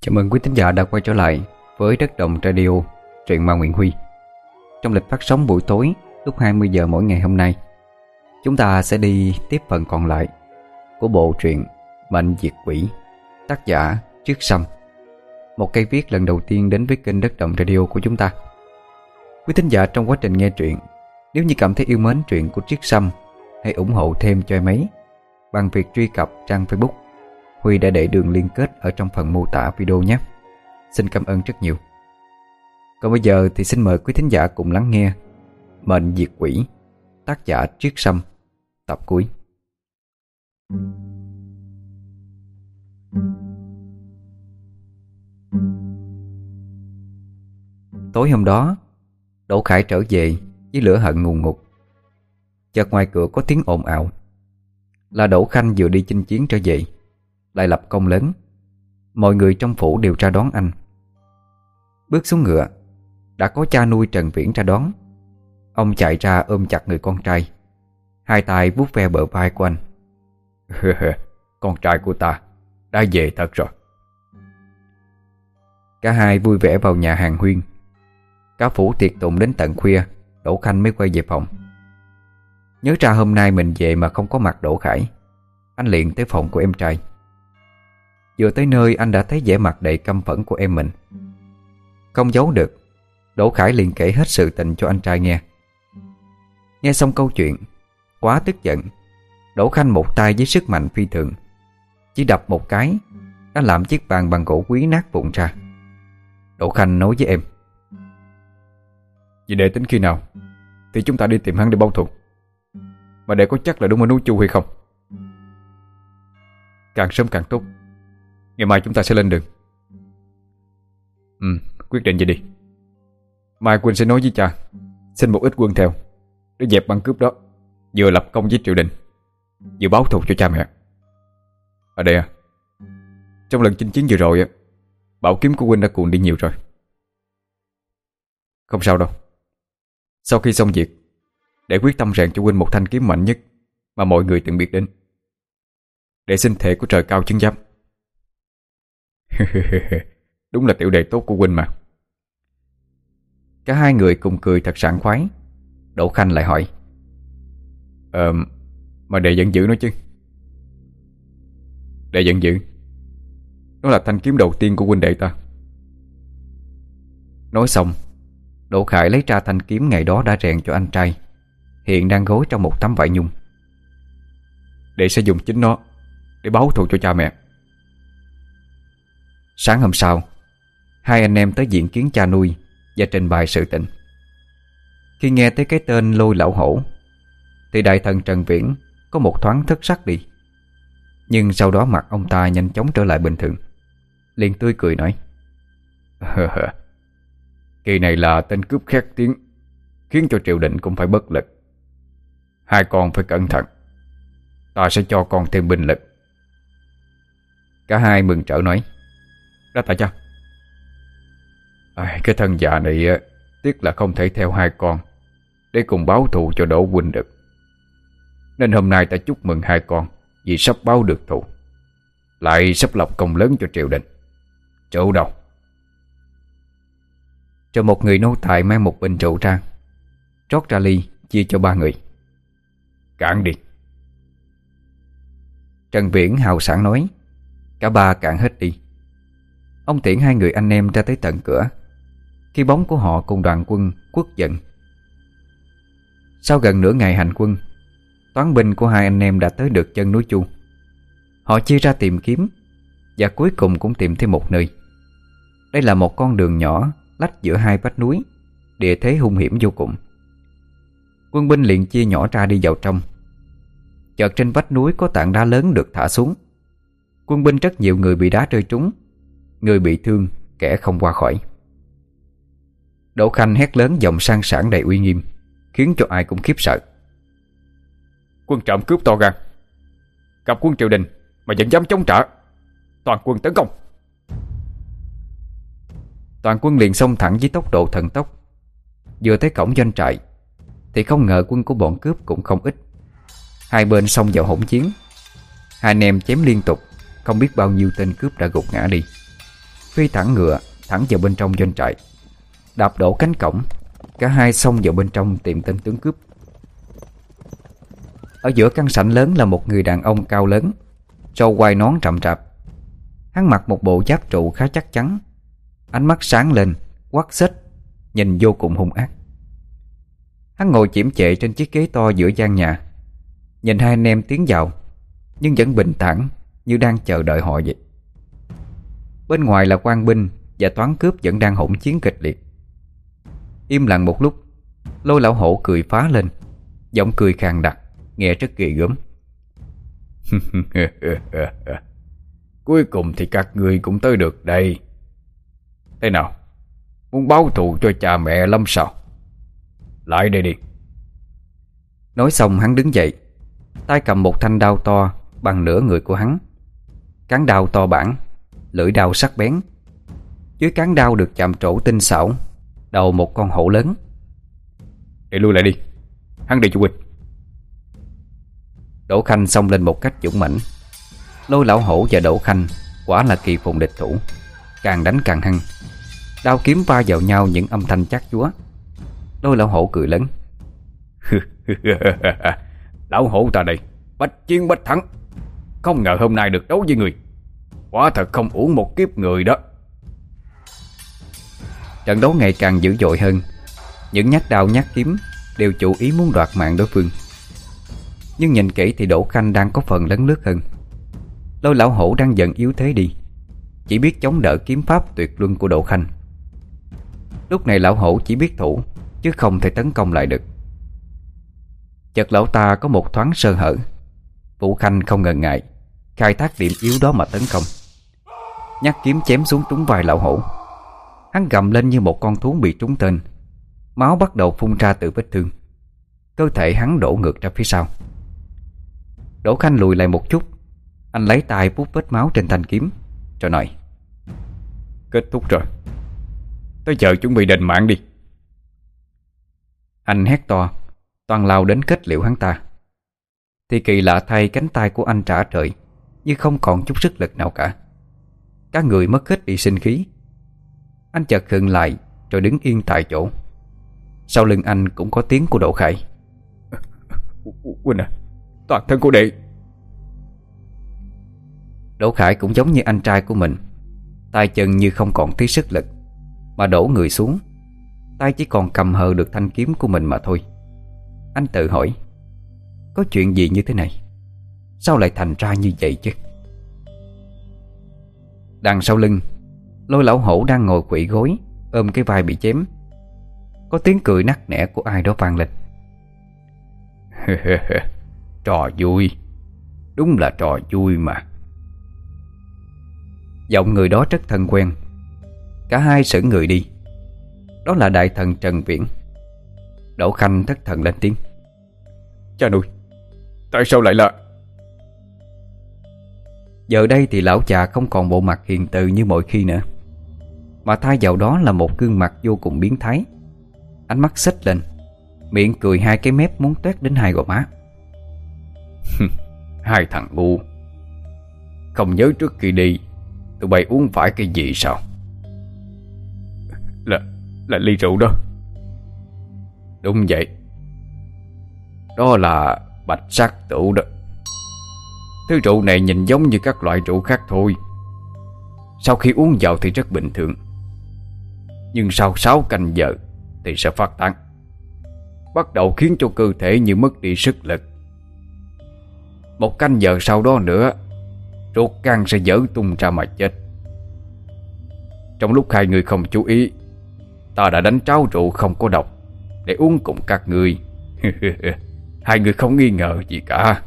Chào mừng quý thính giả đã quay trở lại với Đất Đồng Radio, truyện ma Nguyễn Huy. Trong lịch phát sóng buổi tối lúc 20 giờ mỗi ngày hôm nay, chúng ta sẽ đi tiếp phần còn lại của bộ truyện Mệnh Diệt Quỷ, tác giả Triết Sâm, một cây viết lần đầu tiên đến với kênh Đất Đồng Radio của chúng ta. Quý thính giả trong quá trình nghe truyện, nếu như cảm thấy yêu mến truyện của Triết Sâm, hãy ủng hộ thêm cho em ấy bằng việc truy cập trang Facebook. Huy đã để đường liên kết ở trong phần mô tả video nhé. Xin cảm ơn rất nhiều. Còn bây giờ thì xin mời quý thính giả cùng lắng nghe Mệnh Diệt Quỷ, tác giả Triết Sâm, tập cuối. Tối hôm đó, Đỗ Khải trở về với lửa hận ngùn ngụt. Chợt ngoài cửa có tiếng ồn ào. Là Đỗ Khanh vừa đi chinh chiến trở về, lại lập công lớn. Mọi người trong phủ đều ra đón anh. Bước xuống ngựa, đã có cha nuôi Trần Viễn ra đón. Ông chạy ra ôm chặt người con trai, hai tay vuốt ve bờ vai của anh. Con trai của ta đã về thật rồi. Cả hai vui vẻ vào nhà hàng huyên. Cả phủ tiệc tùng đến tận khuya, Đỗ Khanh mới quay về phòng. Nhớ ra hôm nay mình về mà không có mặt Đỗ Khải, anh liền tới phòng của em trai. Vừa tới nơi anh đã thấy vẻ mặt đầy căm phẫn của em mình. Không giấu được, Đỗ Khải liền kể hết sự tình cho anh trai nghe. Nghe xong câu chuyện, quá tức giận, Đỗ Khanh một tay với sức mạnh phi thường, chỉ đập một cái đã làm chiếc bàn bằng gỗ quý nát vụn ra. Đỗ Khanh nói với em: "Vậy để tính khi nào thì chúng ta đi tìm hắn để báo thù. Mà để có chắc là đúng ở núi Chu hay không? Càng sớm càng tốt. Ngày mai chúng ta sẽ lên đường." Quyết định vậy đi. Mai Quỳnh sẽ nói với cha, xin một ít quân theo để dẹp băng cướp đó, vừa lập công với triều đình, vừa báo thù cho cha mẹ. Ở đây trong lần chinh chiến vừa rồi bảo kiếm của Quỳnh đã cuộn đi nhiều rồi. Không sao đâu. Sau khi xong việc, để quyết tâm rèn cho Quỳnh một thanh kiếm mạnh nhất mà mọi người từng biết đến, để xin thề của trời cao chứng giám. Đúng là tiểu đệ tốt của Quỳnh mà. Cả hai người cùng cười thật sảng khoái. Đỗ Khanh lại hỏi: Mà đệ giận dữ nó chứ? Đệ giận dữ, nó là thanh kiếm đầu tiên của huynh đệ ta. Nói xong, Đỗ Khải lấy ra thanh kiếm ngày đó đã rèn cho anh trai, hiện đang gối trong một tấm vải nhung. Đệ sẽ dùng chính nó để báo thù cho cha mẹ. Sáng hôm sau, hai anh em tới diện kiến cha nuôi và trình bày sự tình. Khi nghe tới cái tên Lôi Lão Hổ thì đại thần Trần Viễn có một thoáng thất sắc đi. Nhưng sau đó mặt ông ta nhanh chóng trở lại bình thường, liền tươi cười nói: "Kỳ này là tên cướp khét tiếng, khiến cho triều đình cũng phải bất lực. Hai con phải cẩn thận, ta sẽ cho con thêm binh lực." Cả hai mừng rỡ nói: "Đa tạ cha." Cái thân già này tiếc là không thể theo hai con để cùng báo thù cho Đỗ huynh được, nên hôm nay ta chúc mừng hai con vì sắp báo được thù, lại sắp lập công lớn cho triều đình. Rượu đâu? Rồi một người nô tài mang một bình rượu ra, rót ra ly chia cho ba người. "Cạn đi." Trần Viễn hào sảng nói. Cả ba cạn hết đi. Ông tiễn hai người anh em ra tới tận cửa, khi bóng của họ cùng đoàn quân quất giận. Sau gần nửa ngày hành quân, toán binh của hai anh em đã tới được chân núi Chu. Họ chia ra tìm kiếm, và cuối cùng cũng tìm thêm một nơi. Đây là một con đường nhỏ lách giữa hai vách núi, địa thế hung hiểm vô cùng. Quân binh liền chia nhỏ ra đi vào trong. Chợt trên vách núi có tảng đá lớn được thả xuống. Quân binh rất nhiều người bị đá rơi trúng, người bị thương, kẻ không qua khỏi. Đỗ Khanh hét lớn giọng sang sảng đầy uy nghiêm, khiến cho ai cũng khiếp sợ: "Quân trộm cướp to gan, gặp quân triều đình mà vẫn dám chống trả! Toàn quân tấn công!" Toàn quân liền xông thẳng với tốc độ thần tốc. Vừa tới cổng doanh trại thì không ngờ quân của bọn cướp cũng không ít. Hai bên xông vào hỗn chiến. Hai anh em chém liên tục, không biết bao nhiêu tên cướp đã gục ngã đi. phi thẳng ngựa thẳng vào bên trong doanh trại, đạp đổ cánh cổng. Cả hai xông vào bên trong tìm tên tướng cướp. Ở giữa căn sảnh lớn là một người đàn ông cao lớn, râu quai nón rậm rạp. Hắn mặc một bộ giáp trụ khá chắc chắn, ánh mắt sáng lên, quắc xếch, nhìn vô cùng hung ác. Hắn ngồi chiếm chệ trên chiếc ghế to giữa gian nhà, nhìn hai anh em tiến vào, nhưng vẫn bình thản như đang chờ đợi họ vậy. Bên ngoài là quan binh và toán cướp vẫn đang hỗn chiến kịch liệt. Im lặng một lúc, Lôi lão hổ cười phá lên, giọng cười khàn đặc, nghe rất ghê gớm. Cuối cùng thì các ngươi cũng tới được đây. Thế nào, muốn báo thù cho cha mẹ lắm sao? Lại đây đi. Nói xong hắn đứng dậy, tay cầm một thanh đao to bằng nửa người của hắn. Cán đao to bản, lưỡi đao sắc bén. Dưới cán đao được chạm trổ tinh xảo đầu một con hổ lớn. Để lui lại đi, hắn đi cho huynh. Đỗ Khanh xông lên một cách dũng mãnh. Lôi lão hổ và Đỗ Khanh quả là kỳ phùng địch thủ, càng đánh càng hăng. Đao kiếm va vào nhau những âm thanh chát chúa. Lôi lão hổ cười lớn. Lão hổ ta đây, bách chiến bách thắng. Không ngờ hôm nay được đấu với người, quả thật không uổng một kiếp người đó. Trận đấu ngày càng dữ dội hơn. Những nhát đao nhát kiếm đều chủ ý muốn đoạt mạng đối phương. Nhưng nhìn kỹ thì Đỗ Khanh đang có phần lấn lướt hơn. Lôi lão hổ đang dần yếu thế đi, chỉ biết chống đỡ kiếm pháp tuyệt luân của Đỗ Khanh. Lúc này lão hổ chỉ biết thủ, chứ không thể tấn công lại được. Chợt lão ta có một thoáng sơ hở. Vũ Khanh không ngần ngại, khai thác điểm yếu đó mà tấn công. Nhát kiếm chém xuống trúng vai lão hổ. Hắn gầm lên như một con thú bị trúng tên. Máu bắt đầu phun ra từ vết thương. Cơ thể hắn đổ ngược ra phía sau. Đỗ Khanh lùi lại một chút. Anh lấy tay vuốt vết máu trên thanh kiếm, rồi nói: Kết thúc rồi, tới giờ chuẩn bị đền mạng đi. Anh hét to, toàn lao đến kết liễu hắn ta. Thì kỳ lạ thay, cánh tay của anh trả trời, như không còn chút sức lực nào cả. Cả người mất hết đi sinh khí. Anh chợt khựng lại, rồi đứng yên tại chỗ. Sau lưng anh cũng có tiếng của Đỗ Khải. Huynh à, toàn thân của đệ. Đỗ Khải cũng giống như anh trai của mình, tay chân như không còn tí sức lực, mà đổ người xuống. Tay chỉ còn cầm hờ được thanh kiếm của mình mà thôi. Anh tự hỏi, có chuyện gì như thế này? Sao lại thành ra như vậy chứ? Đằng sau lưng, Lôi lão hổ đang ngồi khuỵu gối, ôm cái vai bị chém. Có tiếng cười nắc nẻ của ai đó vang lên. Trò vui, đúng là trò vui mà. Giọng người đó rất thân quen. Cả hai sững người đi. Đó là đại thần Trần Viễn. Đỗ Khanh thất thần lên tiếng: Cha nuôi, tại sao lại là... Giờ đây thì lão già không còn bộ mặt hiền từ như mọi khi nữa, mà thay vào đó là một gương mặt vô cùng biến thái. Ánh mắt xếch lên, miệng cười hai cái mép muốn toét đến hai gò má. Hai thằng ngu, không nhớ trước khi đi tụi bay uống phải cái gì sao? Là ly rượu đó. Đúng vậy, đó là bạch sắc tửu đó. Thứ rượu này nhìn giống như các loại rượu khác thôi. Sau khi uống vào thì rất bình thường, nhưng sau 6 canh giờ thì sẽ phát tán, bắt đầu khiến cho cơ thể như mất đi sức lực. 1 canh giờ sau đó nữa, ruột gan sẽ vỡ tung ra mà chết. Trong lúc hai người không chú ý, ta đã đánh tráo rượu không có độc để uống cùng các người. Hai người không nghi ngờ gì cả.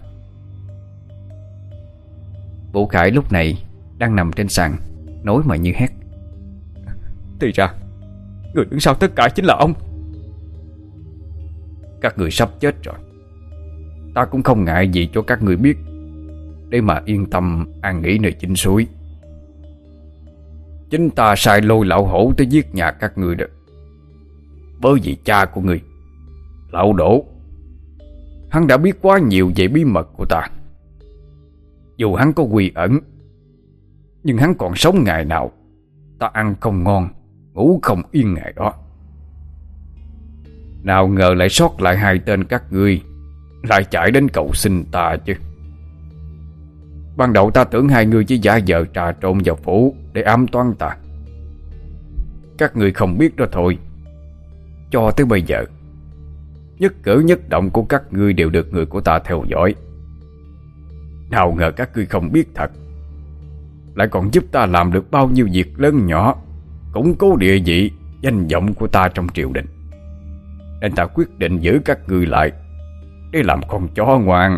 Vũ Khải lúc này đang nằm trên sàn, nói mà như hét: Thì ra người đứng sau tất cả chính là ông. Các người sắp chết rồi, ta cũng không ngại gì cho các người biết, để mà yên tâm an nghỉ nơi chính suối. Chính ta sai Lôi lão hổ tới giết nhà các người đó. Bởi vì cha của người, lão Đỗ, hắn đã biết quá nhiều về bí mật của ta. Dù hắn có quy ẩn, nhưng hắn còn sống ngày nào, ta ăn không ngon, ngủ không yên ngày đó. Nào ngờ lại sót lại 2 tên các ngươi lại chạy đến cầu xin ta chứ. Ban đầu ta tưởng 2 người chỉ giả vờ trà trộn vào phủ để ám toán ta. Các ngươi không biết đó thôi. Cho tới bây giờ, nhất cử nhất động của các ngươi đều được người của ta theo dõi. Nào ngờ các ngươi không biết thật, lại còn giúp ta làm được bao nhiêu việc lớn nhỏ, củng cố địa vị, danh vọng của ta trong triều đình. Nên ta quyết định giữ các ngươi lại để làm con chó ngoan.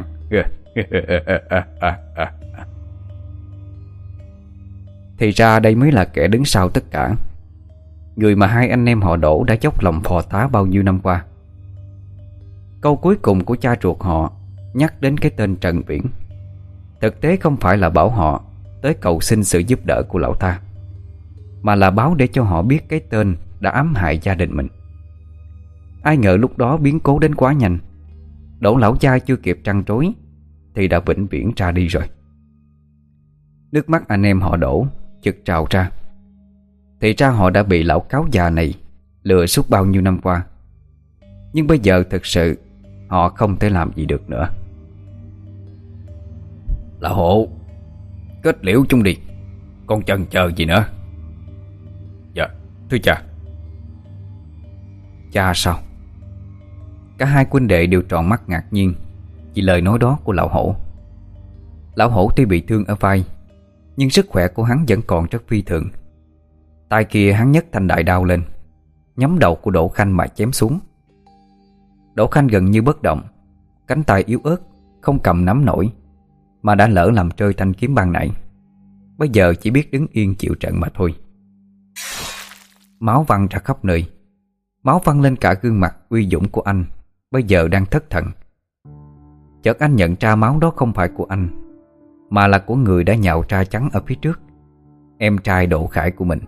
Thì ra đây mới là kẻ đứng sau tất cả, người mà 2 anh em họ Đỗ đã dốc lòng phò tá bao nhiêu năm qua. Câu cuối cùng của cha ruột họ nhắc đến cái tên Trần Viễn, thực tế không phải là bảo họ tới cầu xin sự giúp đỡ của lão ta, mà là báo để cho họ biết cái tên đã ám hại gia đình mình. Ai ngờ lúc đó biến cố đến quá nhanh, Đỗ lão gia chưa kịp trăn trối thì đã vĩnh viễn ra đi rồi. Nước mắt anh em họ Đỗ chực trào ra. Thì ra họ đã bị lão cáo già này lừa suốt bao nhiêu năm qua, nhưng bây giờ thực sự họ không thể làm gì được nữa. Lão Hộ, kết liễu chung đi, còn chần chờ gì nữa? Dạ, thưa cha. Cha sao? Cả 2 huynh đệ đều tròn mắt ngạc nhiên vì lời nói đó của lão Hổ. Lão Hổ tuy bị thương ở vai, nhưng sức khỏe của hắn vẫn còn rất phi thường. Tay kia hắn nhấc thanh đại đao lên, nhắm đầu của Đỗ Khanh mà chém xuống. Đỗ Khanh gần như bất động, cánh tay yếu ớt, không cầm nắm nổi, mà đã lỡ làm rơi thanh kiếm ban nãy. Bây giờ chỉ biết đứng yên chịu trận mà thôi. Máu văng ra khắp nơi, máu văng lên cả gương mặt uy dũng của anh, bây giờ đang thất thần. Chợt anh nhận ra máu đó không phải của anh, mà là của người đã nhào ra trắng ở phía trước, em trai Đỗ Khải của mình.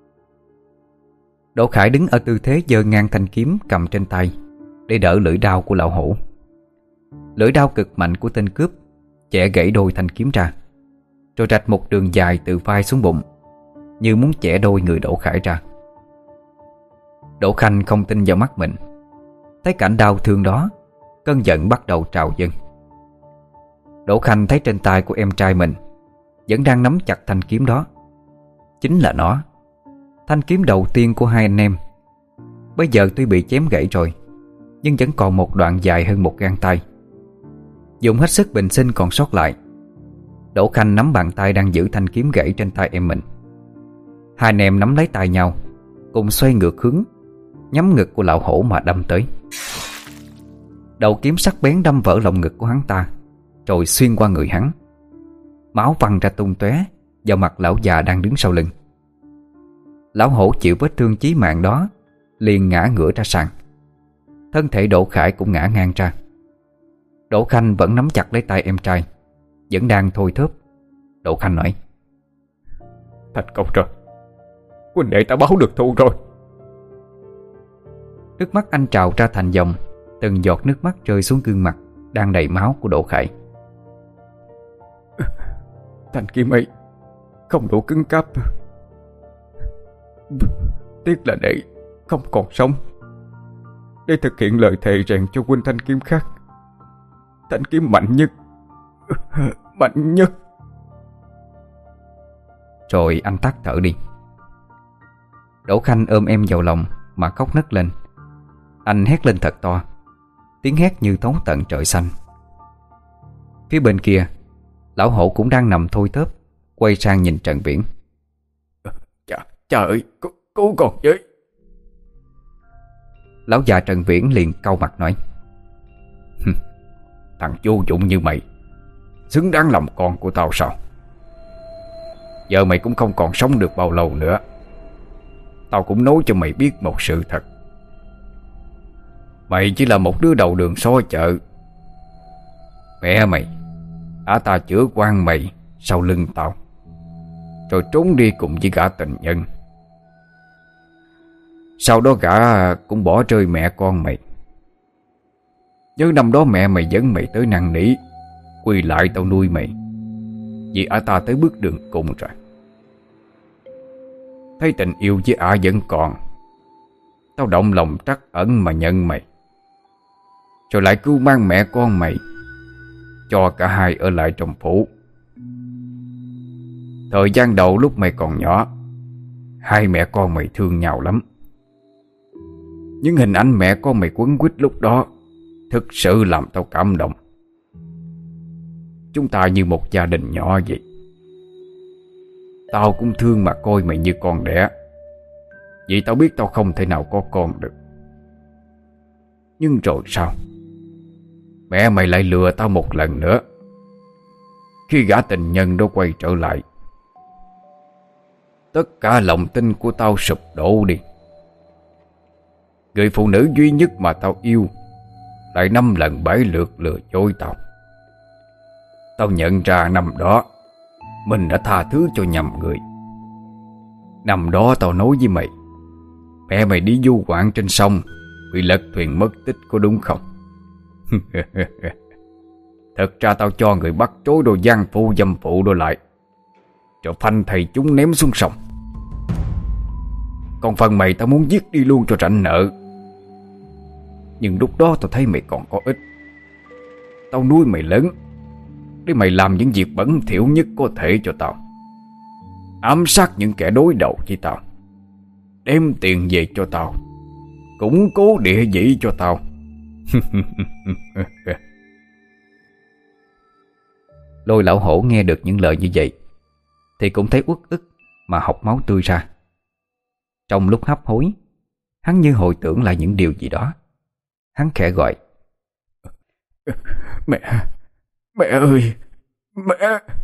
Đỗ Khải đứng ở tư thế giơ ngang thanh kiếm cầm trên tay để đỡ lưỡi đao của lão Hổ. Lưỡi đao cực mạnh của tên cướp chẻ gãy đôi thanh kiếm ra, rồi rạch một đường dài từ vai xuống bụng, như muốn chẻ đôi người Đỗ Khải ra. Đỗ Khanh không tin vào mắt mình. Thấy cảnh đau thương đó, cơn giận bắt đầu trào dâng. Đỗ Khanh thấy trên tay của em trai mình vẫn đang nắm chặt thanh kiếm đó. Chính là nó, thanh kiếm đầu tiên của 2 anh em. Bây giờ tuy bị chém gãy rồi, nhưng vẫn còn một đoạn dài hơn một gang tay. Dùng hết sức bình sinh còn sót lại, Đỗ Khanh nắm bàn tay đang giữ thanh kiếm gãy trên tay em mình. 2 anh em nắm lấy tay nhau, cùng xoay ngược hướng, nhắm ngực của lão Hổ mà đâm tới. Đầu kiếm sắc bén đâm vỡ lồng ngực của hắn ta, rồi xuyên qua người hắn. Máu văng ra tung tóe vào mặt lão già đang đứng sau lưng. Lão Hổ chịu vết thương chí mạng đó, liền ngã ngửa ra sàn. Thân thể Đỗ Khải cũng ngã ngang ra. Đỗ Khanh vẫn nắm chặt lấy tay em trai, vẫn đang thôi thóp. Đỗ Khanh nói: Thành công rồi, huynh đệ ta báo được thù rồi. Nước mắt anh trào ra thành dòng, từng giọt nước mắt rơi xuống gương mặt đang đầy máu của Đỗ Khải. Thanh kiếm ấy không đủ cứng cáp, tiếc là đệ không còn sống để thực hiện lời thề rèn cho huynh thanh kiếm khác. Thanh kiếm mạnh nhất, mạnh nhất. Rồi anh tắt thở đi. Đỗ Khanh ôm em vào lòng mà khóc nấc lên. Anh hét lên thật to, tiếng hét như thấu tận trời xanh. Phía bên kia, lão Hổ cũng đang nằm thôi thóp, quay sang nhìn Trần Viễn. Cha ơi, cứu con với. Lão già Trần Viễn liền cau mặt nói: Thằng vô dụng như mày xứng đáng làm con của tao sao? Giờ mày cũng không còn sống được bao lâu nữa. Tao cũng nói cho mày biết một sự thật. Mày chỉ là một đứa đầu đường xó chợ. Mẹ mày ta chữa quan mày sau lưng tao, rồi trốn đi cùng với gã tình nhân. Sau đó gã cũng bỏ rơi mẹ con mày. Nhớ năm đó mẹ mày dẫn mày tới năn nỉ quy lại tao nuôi mày, vì ta tới bước đường cùng rồi. thấy tình yêu với ả vẫn còn, tao động lòng trắc ẩn mà nhận mày, rồi lại cứu mang mẹ con mày, cho cả hai ở lại trong phủ. Thời gian đầu lúc mày còn nhỏ, hai mẹ con mày thương nhau lắm. Những hình ảnh mẹ con mày quấn quýt lúc đó thực sự làm tao cảm động. Chúng ta như một gia đình nhỏ vậy. Tao cũng thương mà coi mày như con đẻ, vì tao biết tao không thể nào có con được. Nhưng rồi sao? Mẹ mày lại lừa tao một lần nữa. Khi gã tình nhân đó quay trở lại, tất cả lòng tin của tao sụp đổ đi. Người phụ nữ duy nhất mà tao yêu lại 5 lần 7 lượt lừa dối tao. Tao nhận ra năm đó mình đã tha thứ cho nhầm người. Năm đó tao nói với mày, mẹ mày đi du ngoạn trên sông, bị lật thuyền mất tích, có đúng không? Thật ra tao cho người bắt trối đồ gian phu dâm phụ đồ lại, rồi phanh thầy chúng ném xuống sông. Còn phần mày tao muốn giết đi luôn cho rảnh nợ. Nhưng lúc đó tao thấy mày còn có ích. Tao nuôi mày lớn để mày làm những việc bẩn thỉu nhất có thể cho tao, ám sát những kẻ đối đầu với tao, đem tiền về cho tao, củng cố địa vị cho tao. Lôi lão hổ nghe được những lời như vậy thì cũng thấy uất ức mà học máu tươi ra. Trong lúc hấp hối, hắn như hồi tưởng lại những điều gì đó. Hắn khẽ gọi: Mẹ, mẹ ơi, mẹ.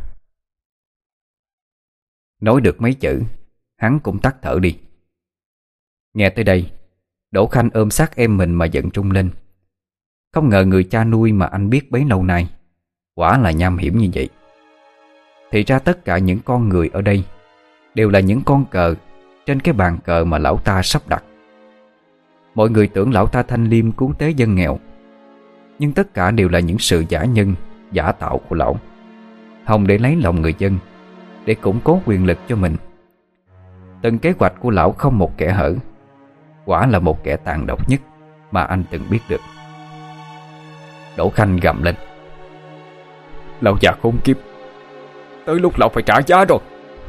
Nói được mấy chữ, hắn cũng tắt thở đi. Nghe tới đây, Đỗ Khanh ôm sát em mình mà giận trung lên. Không ngờ người cha nuôi mà anh biết bấy lâu nay quả là nham hiểm như vậy. Thì ra tất cả những con người ở đây đều là những con cờ trên cái bàn cờ mà lão ta sắp đặt. Mọi người tưởng lão ta thanh liêm cứu tế dân nghèo, nhưng tất cả đều là những sự giả nhân, giả tạo của lão, hòng để lấy lòng người dân, để củng cố quyền lực cho mình. Từng kế hoạch của lão không một kẽ hở. Quả là một kẻ tàn độc nhất mà anh từng biết được. Đỗ Khanh gầm lên: Lão già khốn kiếp, tới lúc lão phải trả giá rồi.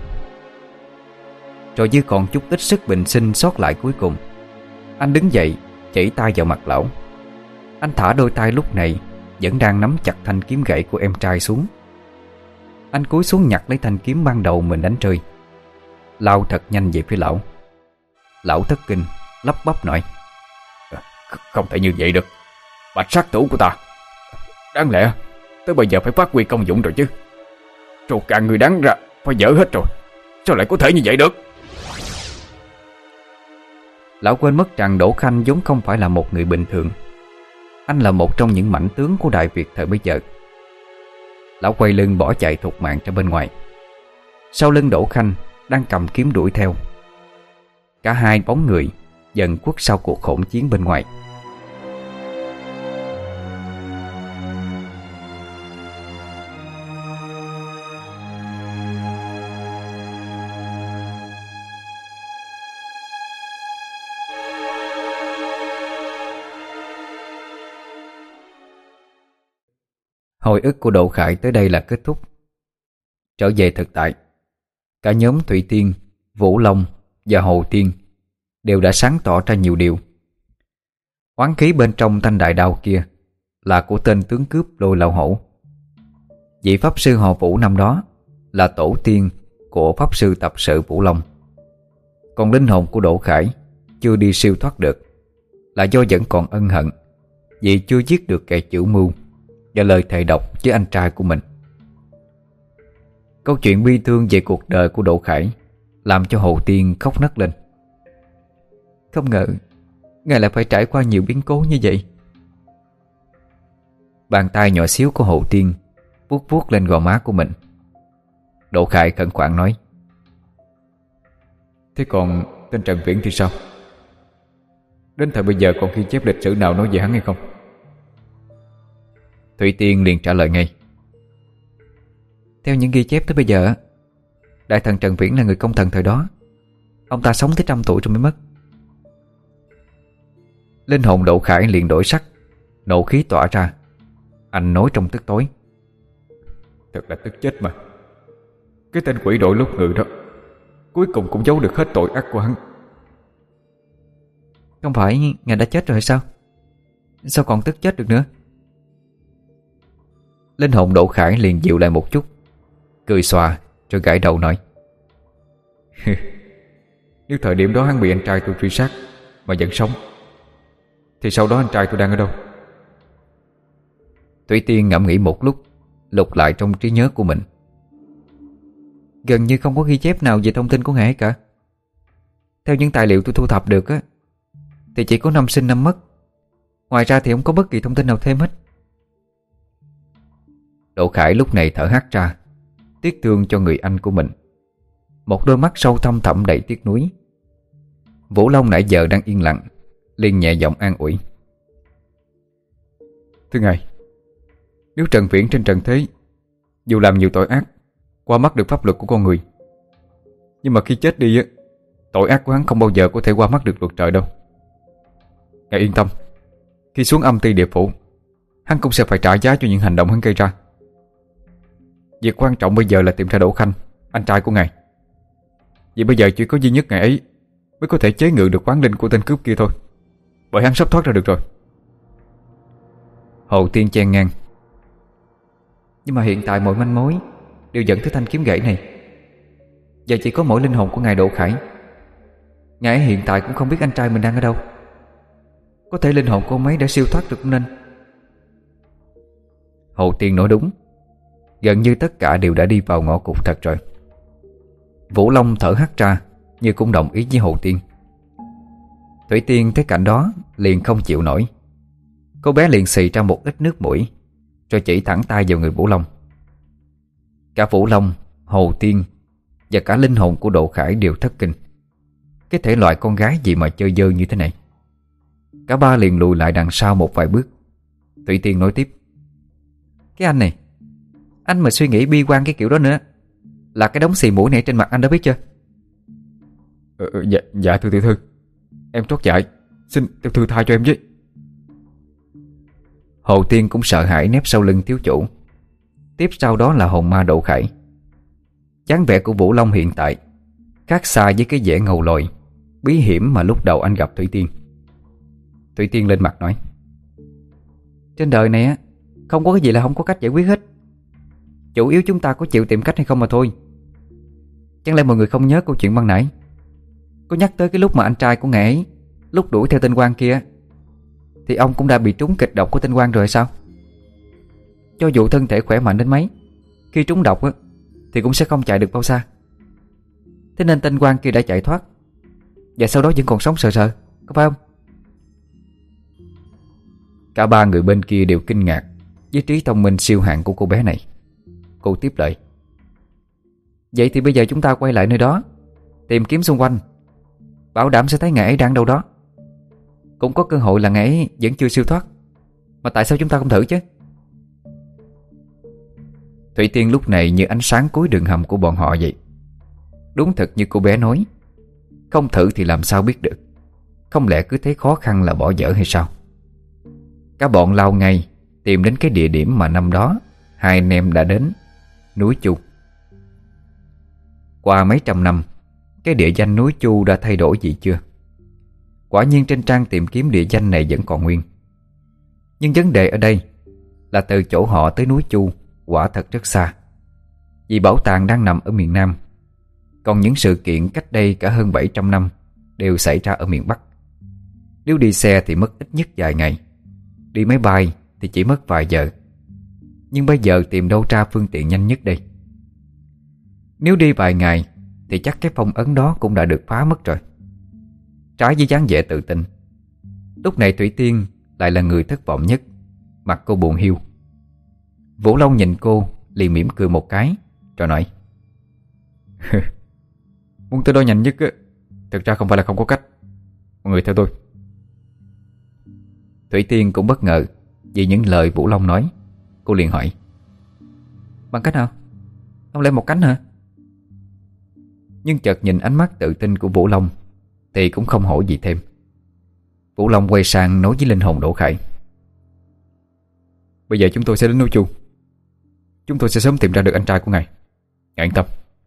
Rồi như còn chút ít sức bình sinh sót lại cuối cùng, anh đứng dậy chỉ tay vào mặt lão. Anh thả đôi tay lúc này vẫn đang nắm chặt thanh kiếm gậy của em trai xuống. Anh cúi xuống nhặt lấy thanh kiếm ban đầu mình đánh rơi, lao thật nhanh về phía lão. Lão thất kinh, lắp bắp nói: Không thể như vậy được, bạch sát thủ của ta. Đáng lẽ tới bây giờ phải phát huy công dụng rồi chứ. Rồi cả người đáng ra phải dở hết rồi, sao lại có thể như vậy được? Lão quên mất rằng Đỗ Khanh vốn không phải là một người bình thường. Anh là một trong những mãnh tướng của Đại Việt thời bấy giờ. Lão quay lưng bỏ chạy thục mạng ra bên ngoài. Sau lưng Đỗ Khanh đang cầm kiếm đuổi theo. Cả hai bóng người dần khuất sau cuộc hỗn chiến bên ngoài. Hồi ức của Đỗ Khải tới đây là kết thúc. Trở về thực tại, cả nhóm Thủy Tiên, Vũ Long và Hồ Tiên đều đã sáng tỏ ra nhiều điều. Oán khí bên trong thanh đại đao kia là của tên tướng cướp Lôi Lão Hổ. Vị pháp sư họ Vũ năm đó là tổ tiên của pháp sư tập sự Vũ Long. Còn linh hồn của Đỗ Khải chưa đi siêu thoát được là do vẫn còn ân hận vì chưa giết được kẻ chủ mưu và lời thề độc với anh trai của mình. Câu chuyện bi thương về cuộc đời của Đỗ Khải làm cho Hồ Tiên khóc nấc lên. Không ngờ ngài lại phải trải qua nhiều biến cố như vậy. Bàn tay nhỏ xíu của Hồ Tiên vuốt vuốt lên gò má của mình. Đỗ Khải khẩn khoản nói: Thế còn tên Trần Viễn thì sao? Đến thời bây giờ còn ghi chép lịch sử nào nói về hắn hay không? Thủy Tiên liền trả lời ngay: Theo những ghi chép tới bây giờ, đại thần Trần Viễn là người công thần thời đó. Ông ta sống tới 100 tuổi rồi mới mất. Linh hồn Đỗ Khải liền đổi sắc, nộ khí tỏa ra. Anh nói trong tức tối: Thật là tức chết mà. Cái tên quỷ đội lúc ngự đó cuối cùng cũng giấu được hết tội ác của hắn. Không phải ngài đã chết rồi hay sao? Sao còn tức chết được nữa? Linh hồn Đỗ Khải liền dịu lại một chút, cười xòa rồi gãi đầu nói: Nếu thời điểm đó hắn bị anh trai tôi truy sát mà vẫn sống, thì sau đó anh trai tôi đang ở đâu? Thủy Tiên ngẫm nghĩ một lúc, lục lại trong trí nhớ của mình. Gần như không có ghi chép nào về thông tin của ngài cả. Theo những tài liệu tôi thu thập được á, thì chỉ có năm sinh năm mất. Ngoài ra thì không có bất kỳ thông tin nào thêm hết. Đỗ Khải lúc này thở hắt ra, tiếc thương cho người anh của mình. Một đôi mắt sâu thăm thẳm đầy tiếc nuối. Vũ Long nãy giờ đang yên lặng, liền nhẹ giọng an ủi: Thưa ngài, nếu Trần Viễn trên trần thế dù làm nhiều tội ác, qua mắt được pháp luật của con người, nhưng mà khi chết đi á, tội ác của hắn không bao giờ có thể qua mắt được luật trời đâu. Ngài yên tâm, khi xuống âm ty địa phủ, hắn cũng sẽ phải trả giá cho những hành động hắn gây ra. Việc quan trọng bây giờ là tìm ra Đỗ Khanh, anh trai của ngài. Vì bây giờ chỉ có duy nhất ngài ấy mới có thể chế ngự được quán linh của tên cướp kia thôi, bởi hắn sắp thoát ra được rồi. Hồ Tiên chen ngang: Nhưng mà hiện tại mọi manh mối đều dẫn tới thanh kiếm gãy này. Giờ chỉ có mỗi linh hồn của ngài Đỗ Khải. Ngài ấy hiện tại cũng không biết anh trai mình đang ở đâu. Có thể linh hồn của ông ấy đã siêu thoát được cũng nên. Hồ Tiên nói đúng. Gần như tất cả đều đã đi vào ngõ cụt thật rồi. Vũ Long thở hắt ra, như cũng đồng ý với Hồ Tiên. Thủy Tiên thấy cảnh đó liền không chịu nổi. Cô bé liền xì ra một ít nước mũi, rồi chỉ thẳng tay vào người Vũ Long. Cả Vũ Long, Hồ Tiên và cả linh hồn của Đỗ Khải đều thất kinh. Cái thể loại con gái gì mà chơi dơ như thế này. Cả ba liền lùi lại đằng sau một vài bước. Thủy Tiên nói tiếp: Cái anh này, anh mà suy nghĩ bi quan cái kiểu đó nữa là cái đống xì mũi này trên mặt anh đã biết chưa? Dạ thưa tiểu thư, em trót dại, xin tiểu thư tha cho em với. Hồ Tiên cũng sợ hãi nép sau lưng thiếu chủ. Tiếp sau đó là hồn ma Đỗ Khải. Dáng vẻ của Vũ Long hiện tại khác xa với cái vẻ ngầu lồi bí hiểm mà lúc đầu anh gặp Thủy Tiên. Thủy Tiên lên mặt nói: Trên đời này á, không có cái gì là không có cách giải quyết hết. Chủ yếu chúng ta có chịu tìm cách hay không mà thôi. Chẳng lẽ mọi người không nhớ câu chuyện ban nãy? Có nhắc tới cái lúc mà anh trai của ngài ấy lúc đuổi theo tên quan kia, thì ông cũng đã bị trúng kịch độc của tên quan rồi sao? Cho dù thân thể khỏe mạnh đến mấy, khi trúng độc á, thì cũng sẽ không chạy được bao xa. Thế nên tên quan kia đã chạy thoát, và sau đó vẫn còn sống sờ sờ, có phải không? Cả ba người bên kia đều kinh ngạc với trí thông minh siêu hạng của cô bé này. Cô tiếp lời: Vậy thì bây giờ chúng ta quay lại nơi đó, tìm kiếm xung quanh, bảo đảm sẽ thấy ngài ấy đang đâu đó. Cũng có cơ hội là ngài ấy vẫn chưa siêu thoát. Mà tại sao chúng ta không thử chứ? Thủy Tiên lúc này như ánh sáng cuối đường hầm của bọn họ vậy. Đúng thật như cô bé nói, không thử thì làm sao biết được. Không lẽ cứ thấy khó khăn là bỏ dở hay sao? Cả bọn lao ngay tìm đến cái địa điểm mà năm đó hai anh em đã đến, núi Chu. Qua mấy trăm năm, cái địa danh núi Chu đã thay đổi gì chưa? Quả nhiên trên trang tìm kiếm địa danh này vẫn còn nguyên. Nhưng vấn đề ở đây là từ chỗ họ tới núi Chu quả thật rất xa. Vì bảo tàng đang nằm ở miền Nam, còn những sự kiện cách đây cả hơn 700 năm đều xảy ra ở miền Bắc. Nếu đi xe thì mất ít nhất vài ngày, đi máy bay thì chỉ mất vài giờ. Nhưng bây giờ tìm đâu ra phương tiện nhanh nhất đây? Nếu đi vài ngày thì chắc cái phong ấn đó cũng đã được phá mất rồi. Trái với dáng vẻ tự tin, lúc này Thủy Tiên lại là người thất vọng nhất. Mặt cô buồn hiu. Vũ Long nhìn cô liền mỉm cười một cái, rồi nói: Muốn tới đó nhanh nhất á, thực ra không phải là không có cách. Mọi người theo tôi. Thủy Tiên cũng bất ngờ vì những lời Vũ Long nói. Cô liền hỏi: Bằng cách nào? Không lẽ một cánh hả? Nhưng chợt nhìn ánh mắt tự tin của Vũ Long thì cũng không hỏi gì thêm. Vũ Long quay sang nói với linh hồn Đỗ Khải: Bây giờ chúng tôi sẽ đến núi Chu. Chúng tôi sẽ sớm tìm ra được anh trai của ngài. Ngài yên tâm.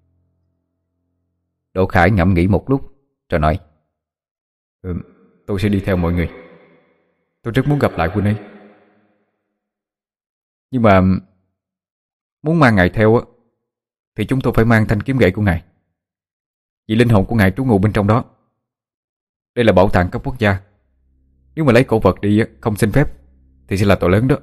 Đỗ Khải ngẫm nghĩ một lúc rồi nói: Tôi sẽ đi theo mọi người. Tôi rất muốn gặp lại huynh ấy. Nhưng mà muốn mang ngài theo thì chúng tôi phải mang thanh kiếm gậy của ngài, vì linh hồn của ngài trú ngụ bên trong đó. Đây là bảo tàng cấp quốc gia. Nếu mà lấy cổ vật đi không xin phép thì sẽ là tội lớn đó.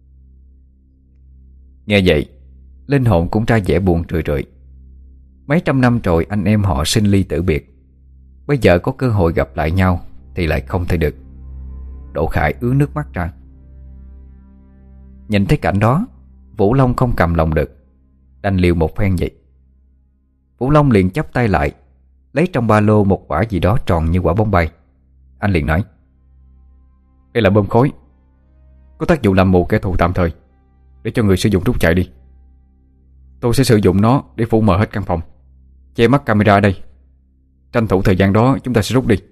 Nghe vậy, linh hồn cũng ra vẻ buồn rười rượi. Mấy trăm năm rồi anh em họ sinh ly tử biệt, bây giờ có cơ hội gặp lại nhau thì lại không thể được. Đỗ Khải ứa nước mắt ra. Nhìn thấy cảnh đó, Vũ Long không cầm lòng được, đành liều một phen vậy. Vũ Long liền chắp tay lại, lấy trong ba lô một quả gì đó tròn như quả bóng bay. Anh liền nói: Đây là bơm khói, có tác dụng làm mù kẻ thù tạm thời, để cho người sử dụng rút chạy đi. Tôi sẽ sử dụng nó để phủ mờ hết căn phòng, che mắt camera ở đây. Tranh thủ thời gian đó chúng ta sẽ rút đi.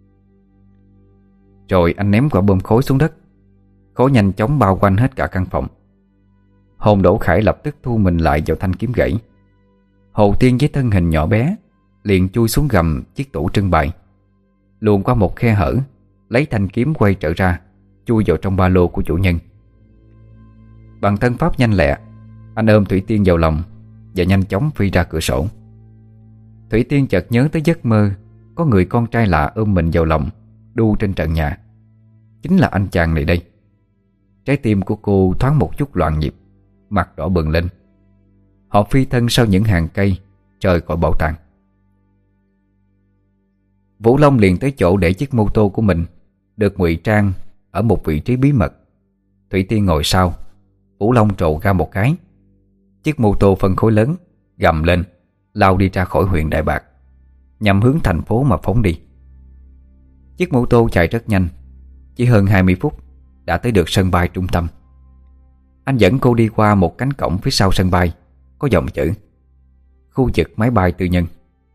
Rồi anh ném quả bơm khói xuống đất. Khói nhanh chóng bao quanh hết cả căn phòng. Hồn Đỗ Khải lập tức thu mình lại vào thanh kiếm gãy. Hồ Tiên với thân hình nhỏ bé liền chui xuống gầm chiếc tủ trưng bày, luồn qua một khe hở, lấy thanh kiếm quay trở ra, chui vào trong ba lô của chủ nhân. Bằng thân pháp nhanh lẹ, anh ôm Thủy Tiên vào lòng và nhanh chóng phi ra cửa sổ. Thủy Tiên chợt nhớ tới giấc mơ có người con trai lạ ôm mình vào lòng, đu trên trần nhà. Chính là anh chàng này đây. Trái tim của cô thoáng một chút loạn nhịp, mặt đỏ bừng lên. Họ phi thân sau những hàng cây, rời khỏi bảo tàng. Vũ Long liền tới chỗ để chiếc mô tô của mình được ngụy trang ở một vị trí bí mật. Thủy Tiên ngồi sau, Vũ Long trồ ra một cái. Chiếc mô tô phân khối lớn gầm lên, lao đi ra khỏi huyện Đại Bạc, nhằm hướng thành phố mà phóng đi. Chiếc mô tô chạy rất nhanh, chỉ hơn 20 phút đã tới được sân bay trung tâm. Anh dẫn cô đi qua một cánh cổng phía sau sân bay, có dòng chữ: khu vực máy bay tư nhân.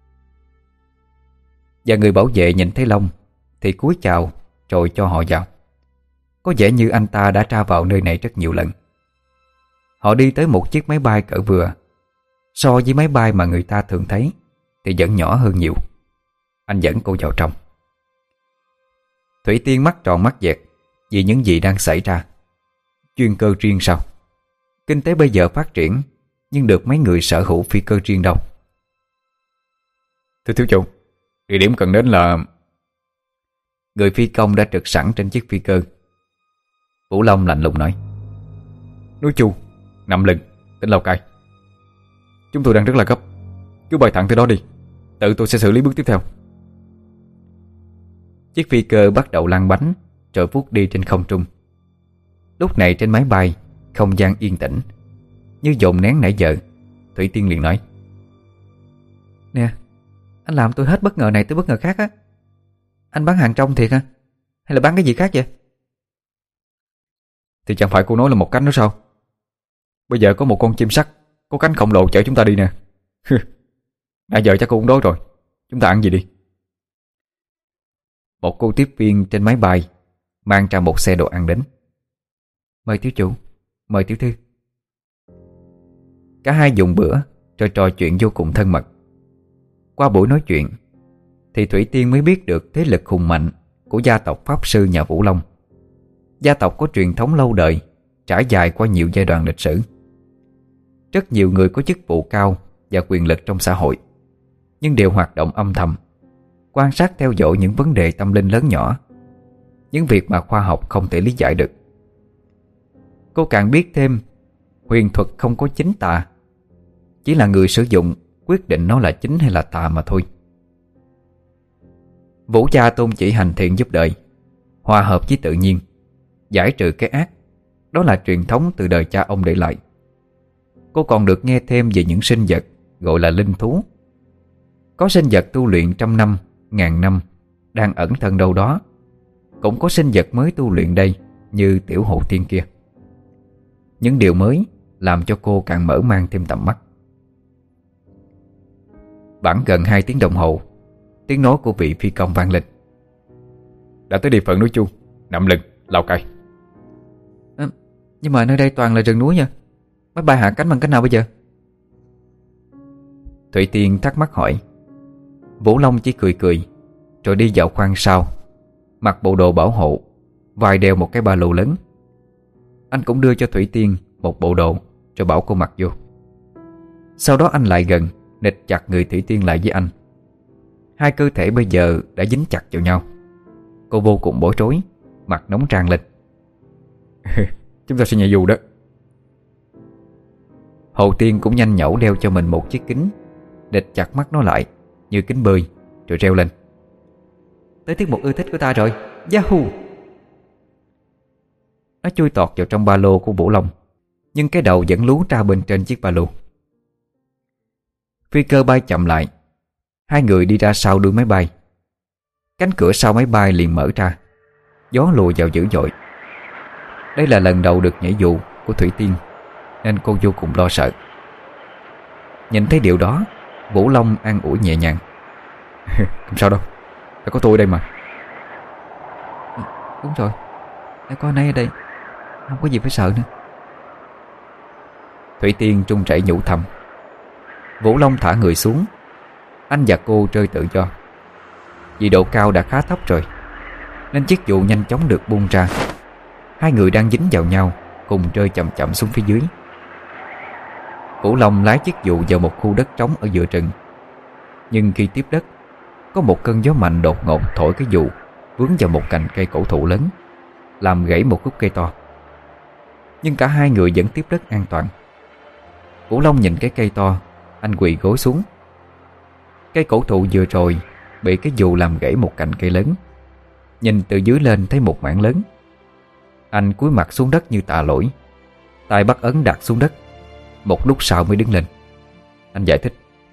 Và người bảo vệ nhìn thấy Long thì cúi chào rồi cho họ vào. Có vẻ như anh ta đã ra vào nơi này rất nhiều lần. Họ đi tới một chiếc máy bay cỡ vừa. So với máy bay mà người ta thường thấy thì vẫn nhỏ hơn nhiều. Anh dẫn cô vào trong. Thủy Tiên mắt tròn mắt dẹt vì những gì đang xảy ra. Chuyên cơ riêng sao? Kinh tế bây giờ phát triển, nhưng được mấy người sở hữu phi cơ riêng đâu. Thưa thiếu chủ, địa điểm cần đến là... Người phi công đã trực sẵn trên chiếc phi cơ. Vũ Long lạnh lùng nói: núi Chu, Nậm Lừng, tỉnh Lào Cai. Chúng tôi đang rất là gấp, cứ bay thẳng tới đó đi, tự tôi sẽ xử lý bước tiếp theo. Chiếc phi cơ bắt đầu lăn bánh rồi vút đi trên không trung. Lúc này trên máy bay, không gian yên tĩnh như dồn nén nãy giờ. Thủy Tiên liền nói: Nè, anh làm tôi hết bất ngờ này tới bất ngờ khác á. Anh bán hàng trong thiệt hả? Hay là bán cái gì khác vậy? Thì chẳng phải cô nói là một cánh đó sao? Bây giờ có một con chim sắt có cánh khổng lồ chở chúng ta đi nè. Nãy giờ chắc cô cũng đói rồi. Chúng ta ăn gì đi? Một cô tiếp viên trên máy bay mang ra một xe đồ ăn đến. Mời thiếu chủ, mời tiểu thư. Cả hai dùng bữa rồi trò chuyện vô cùng thân mật. Qua buổi nói chuyện thì Thủy Tiên mới biết được thế lực hùng mạnh của gia tộc Pháp Sư nhà Vũ Long. Gia tộc có truyền thống lâu đời, trải dài qua nhiều giai đoạn lịch sử. Rất nhiều người có chức vụ cao và quyền lực trong xã hội, nhưng đều hoạt động âm thầm, quan sát theo dõi những vấn đề tâm linh lớn nhỏ, những việc mà khoa học không thể lý giải được. Cô càng biết thêm, huyền thuật không có chính tà, chỉ là người sử dụng quyết định nó là chính hay là tà mà thôi. Vũ gia tôn chỉ hành thiện giúp đời, hòa hợp với tự nhiên, giải trừ cái ác. Đó là truyền thống từ đời cha ông để lại. Cô còn được nghe thêm về những sinh vật gọi là linh thú. Có sinh vật tu luyện trăm năm, ngàn năm đang ẩn thân đâu đó. Cũng có sinh vật mới tu luyện đây, như tiểu hồ tiên kia. Những điều mới làm cho cô càng mở mang thêm tầm mắt. Bẵng gần 2 tiếng đồng hồ, tiếng nói của vị phi công vang lên. Đã tới địa phận núi Chu, Nậm Lừng, Lào Cai. Nhưng mà nơi đây toàn là rừng núi nha. Máy bay hạ cánh bằng cách nào bây giờ? Thủy Tiên thắc mắc hỏi. Vũ Long chỉ cười cười, rồi đi vào khoang sau, mặc bộ đồ bảo hộ, vai đeo một cái ba lô lớn. Anh cũng đưa cho Thủy Tiên một bộ đồ, rồi bảo cô mặc vô. Sau đó anh lại gần, nịt chặt người Thủy Tiên lại với anh. Hai cơ thể bây giờ đã dính chặt vào nhau. Cô vô cùng bối rối, mặt nóng rang lên. Chúng ta sẽ nhảy dù đó. Hồ Tiên cũng nhanh nhẩu đeo cho mình một chiếc kính, địch chặt mắt nó lại như kính bơi, rồi reo lên. Tới tiết mục ưa thích của ta rồi, Yahoo! Nó chui tọt vào trong ba lô của Vũ Long, nhưng cái đầu vẫn lú ra bên trên chiếc ba lô. Phi cơ bay chậm lại. Hai người đi ra sau đuôi máy bay. Cánh cửa sau máy bay liền mở ra, gió lùa vào dữ dội. Đây là lần đầu được nhảy dù của Thủy Tiên, nên cô vô cùng lo sợ. Nhìn thấy điều đó, Vũ Long an ủi nhẹ nhàng. Không sao đâu, đã có tôi ở đây mà. Đúng rồi, đã có anh ấy ở đây, không có gì phải sợ nữa. Thủy Tiên trung chảy nhủ thầm. Vũ Long thả người xuống. Anh và cô rơi tự do. Vì độ cao đã khá thấp rồi, nên chiếc dù nhanh chóng được buông ra. Hai người đang dính vào nhau, cùng rơi chậm chậm xuống phía dưới. Vũ Long lái chiếc dù vào một khu đất trống ở giữa rừng. Nhưng khi tiếp đất, có một cơn gió mạnh đột ngột thổi cái dù vướng vào một cành cây cổ thụ lớn, làm gãy một khúc cây to. Nhưng cả hai người vẫn tiếp đất an toàn. Vũ Long nhìn cái cây to, anh quỳ gối xuống. Cây cổ thụ vừa rồi bị cái dù làm gãy một cành cây lớn. Nhìn từ dưới lên thấy một mảng lớn. Anh cúi mặt xuống đất như tạ lỗi, tay bắt ấn đặt xuống đất. Một lúc sau mới đứng lên. Anh giải thích.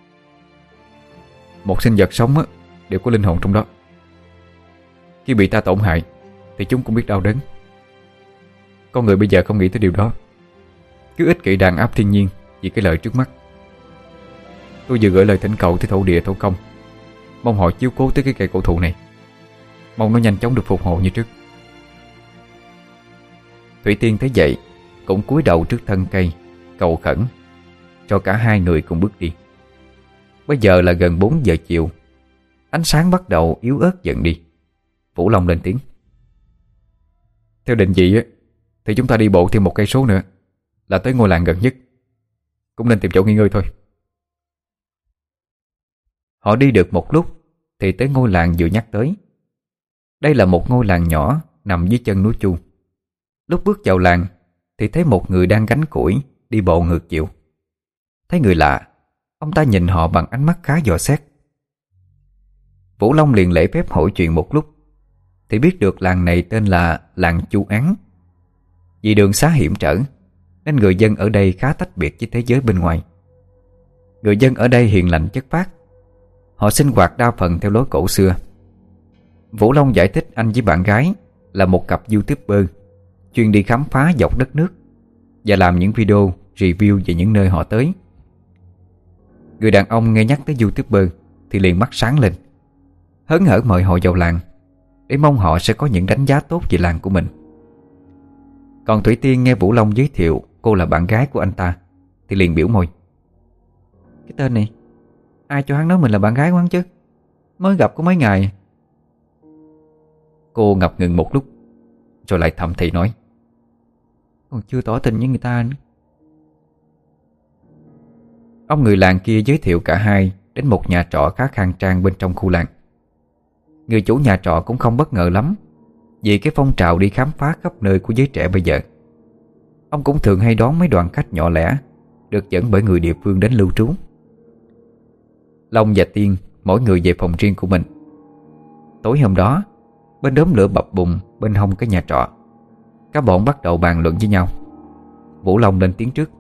Một sinh vật sống đều có linh hồn trong đó. Khi bị ta tổn hại thì chúng cũng biết đau đớn. Con người bây giờ không nghĩ tới điều đó, cứ ích kỷ đàn áp thiên nhiên vì cái lợi trước mắt. Tôi vừa gửi lời thỉnh cầu tới thổ địa thổ công, mong họ chiếu cố tới cái cây cổ thụ này, mong nó nhanh chóng được phục hồi như trước. Thủy Tiên thấy vậy cũng cúi đầu trước thân cây cầu khẩn, cho cả hai người cùng bước đi. Bây giờ là gần 4 giờ chiều. Ánh sáng bắt đầu yếu ớt dần đi. Vũ Long lên tiếng. Theo định vị thì chúng ta đi bộ thêm 1 cây số nữa là tới ngôi làng gần nhất. Cũng nên tìm chỗ nghỉ ngơi thôi. Họ đi được một lúc thì tới ngôi làng vừa nhắc tới. Đây là một ngôi làng nhỏ nằm dưới chân núi Chu. Lúc bước vào làng thì thấy một người đang gánh củi đi bộ ngược chiều. Thấy người lạ, ông ta nhìn họ bằng ánh mắt khá dò xét. Vũ Long liền lễ phép hỏi chuyện một lúc thì biết được làng này tên là làng Chu Án. Vì đường xá hiểm trở nên người dân ở đây khá tách biệt với thế giới bên ngoài. Người dân ở đây hiền lành chất phác. Họ sinh hoạt đa phần theo lối cổ xưa. Vũ Long giải thích anh với bạn gái là một cặp YouTuber chuyên đi khám phá dọc đất nước và làm những video review về những nơi họ tới. Người đàn ông nghe nhắc tới YouTuber thì liền mắt sáng lên, hớn hở mời họ vào làng để mong họ sẽ có những đánh giá tốt về làng của mình. Còn Thủy Tiên nghe Vũ Long giới thiệu cô là bạn gái của anh ta thì liền biểu môi. Cái tên này, ai cho hắn nói mình là bạn gái của hắn chứ? Mới gặp có mấy ngày. Cô ngập ngừng một lúc rồi lại thầm thì nói. Còn chưa tỏ tình với người ta nữa. Ông người làng kia giới thiệu cả hai đến một nhà trọ khá khang trang bên trong khu làng. Người chủ nhà trọ cũng không bất ngờ lắm vì cái phong trào đi khám phá khắp nơi của giới trẻ bây giờ. Ông cũng thường hay đón mấy đoàn khách nhỏ lẻ được dẫn bởi người địa phương đến lưu trú. Long và Tiên mỗi người về phòng riêng của mình. Tối hôm đó, bên đốm lửa bập bùng bên hông cái nhà trọ, các bọn bắt đầu bàn luận với nhau. Vũ Long lên tiếng trước.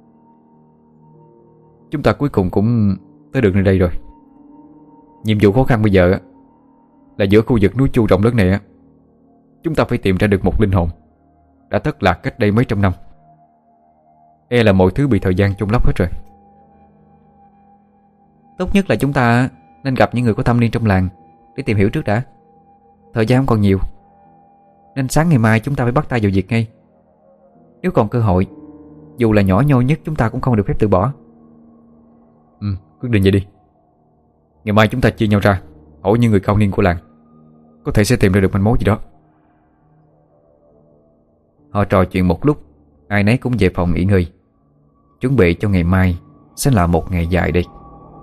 Chúng ta cuối cùng cũng tới được nơi đây rồi. Nhiệm vụ khó khăn bây giờ là giữa khu vực núi Chu rộng lớn này chúng ta phải tìm ra được một linh hồn đã thất lạc cách đây mấy trăm năm. Là mọi thứ bị thời gian chôn lấp hết rồi. Tốt nhất là chúng ta nên gặp những người có thâm niên trong làng để tìm hiểu trước đã. Thời gian không còn nhiều, nên sáng ngày mai chúng ta phải bắt tay vào việc ngay. Nếu còn cơ hội, dù là nhỏ nhoi nhất, chúng ta cũng không được phép từ bỏ. Quyết định vậy đi. Ngày mai chúng ta chia nhau ra hỏi những người cao niên của làng, có thể sẽ tìm ra được manh mối gì đó. Họ trò chuyện một lúc, ai nấy cũng về phòng nghỉ ngơi, chuẩn bị cho ngày mai sẽ là một ngày dài đây.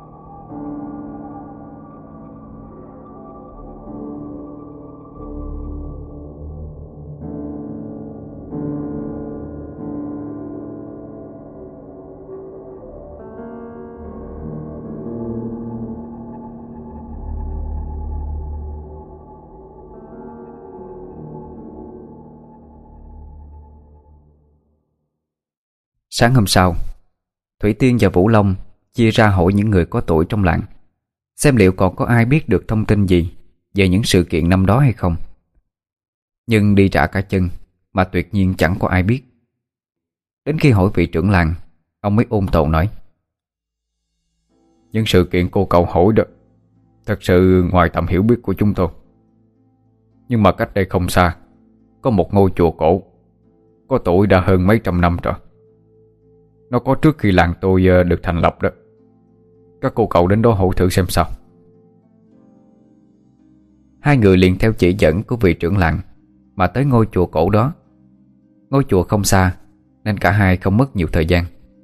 Sáng hôm sau, Thủy Tiên và Vũ Long chia ra hỏi những người có tuổi trong làng, xem liệu còn có ai biết được thông tin gì về những sự kiện năm đó hay không. Nhưng đi rã cả chân mà tuyệt nhiên chẳng có ai biết. Đến khi hỏi vị trưởng làng, ông mới ôn tồn nói: Những sự kiện cô cậu hỏi đó thật sự ngoài tầm hiểu biết của chúng tôi. Nhưng mà cách đây không xa có một ngôi chùa cổ, có tuổi đã hơn mấy trăm năm rồi. Nó có trước khi làng tôi được thành lập đó. Các cô cậu đến đó hỏi thử xem sao. Hai người liền theo chỉ dẫn của vị trưởng làng mà tới ngôi chùa cổ đó. Ngôi chùa không xa nên cả hai không mất nhiều thời gian.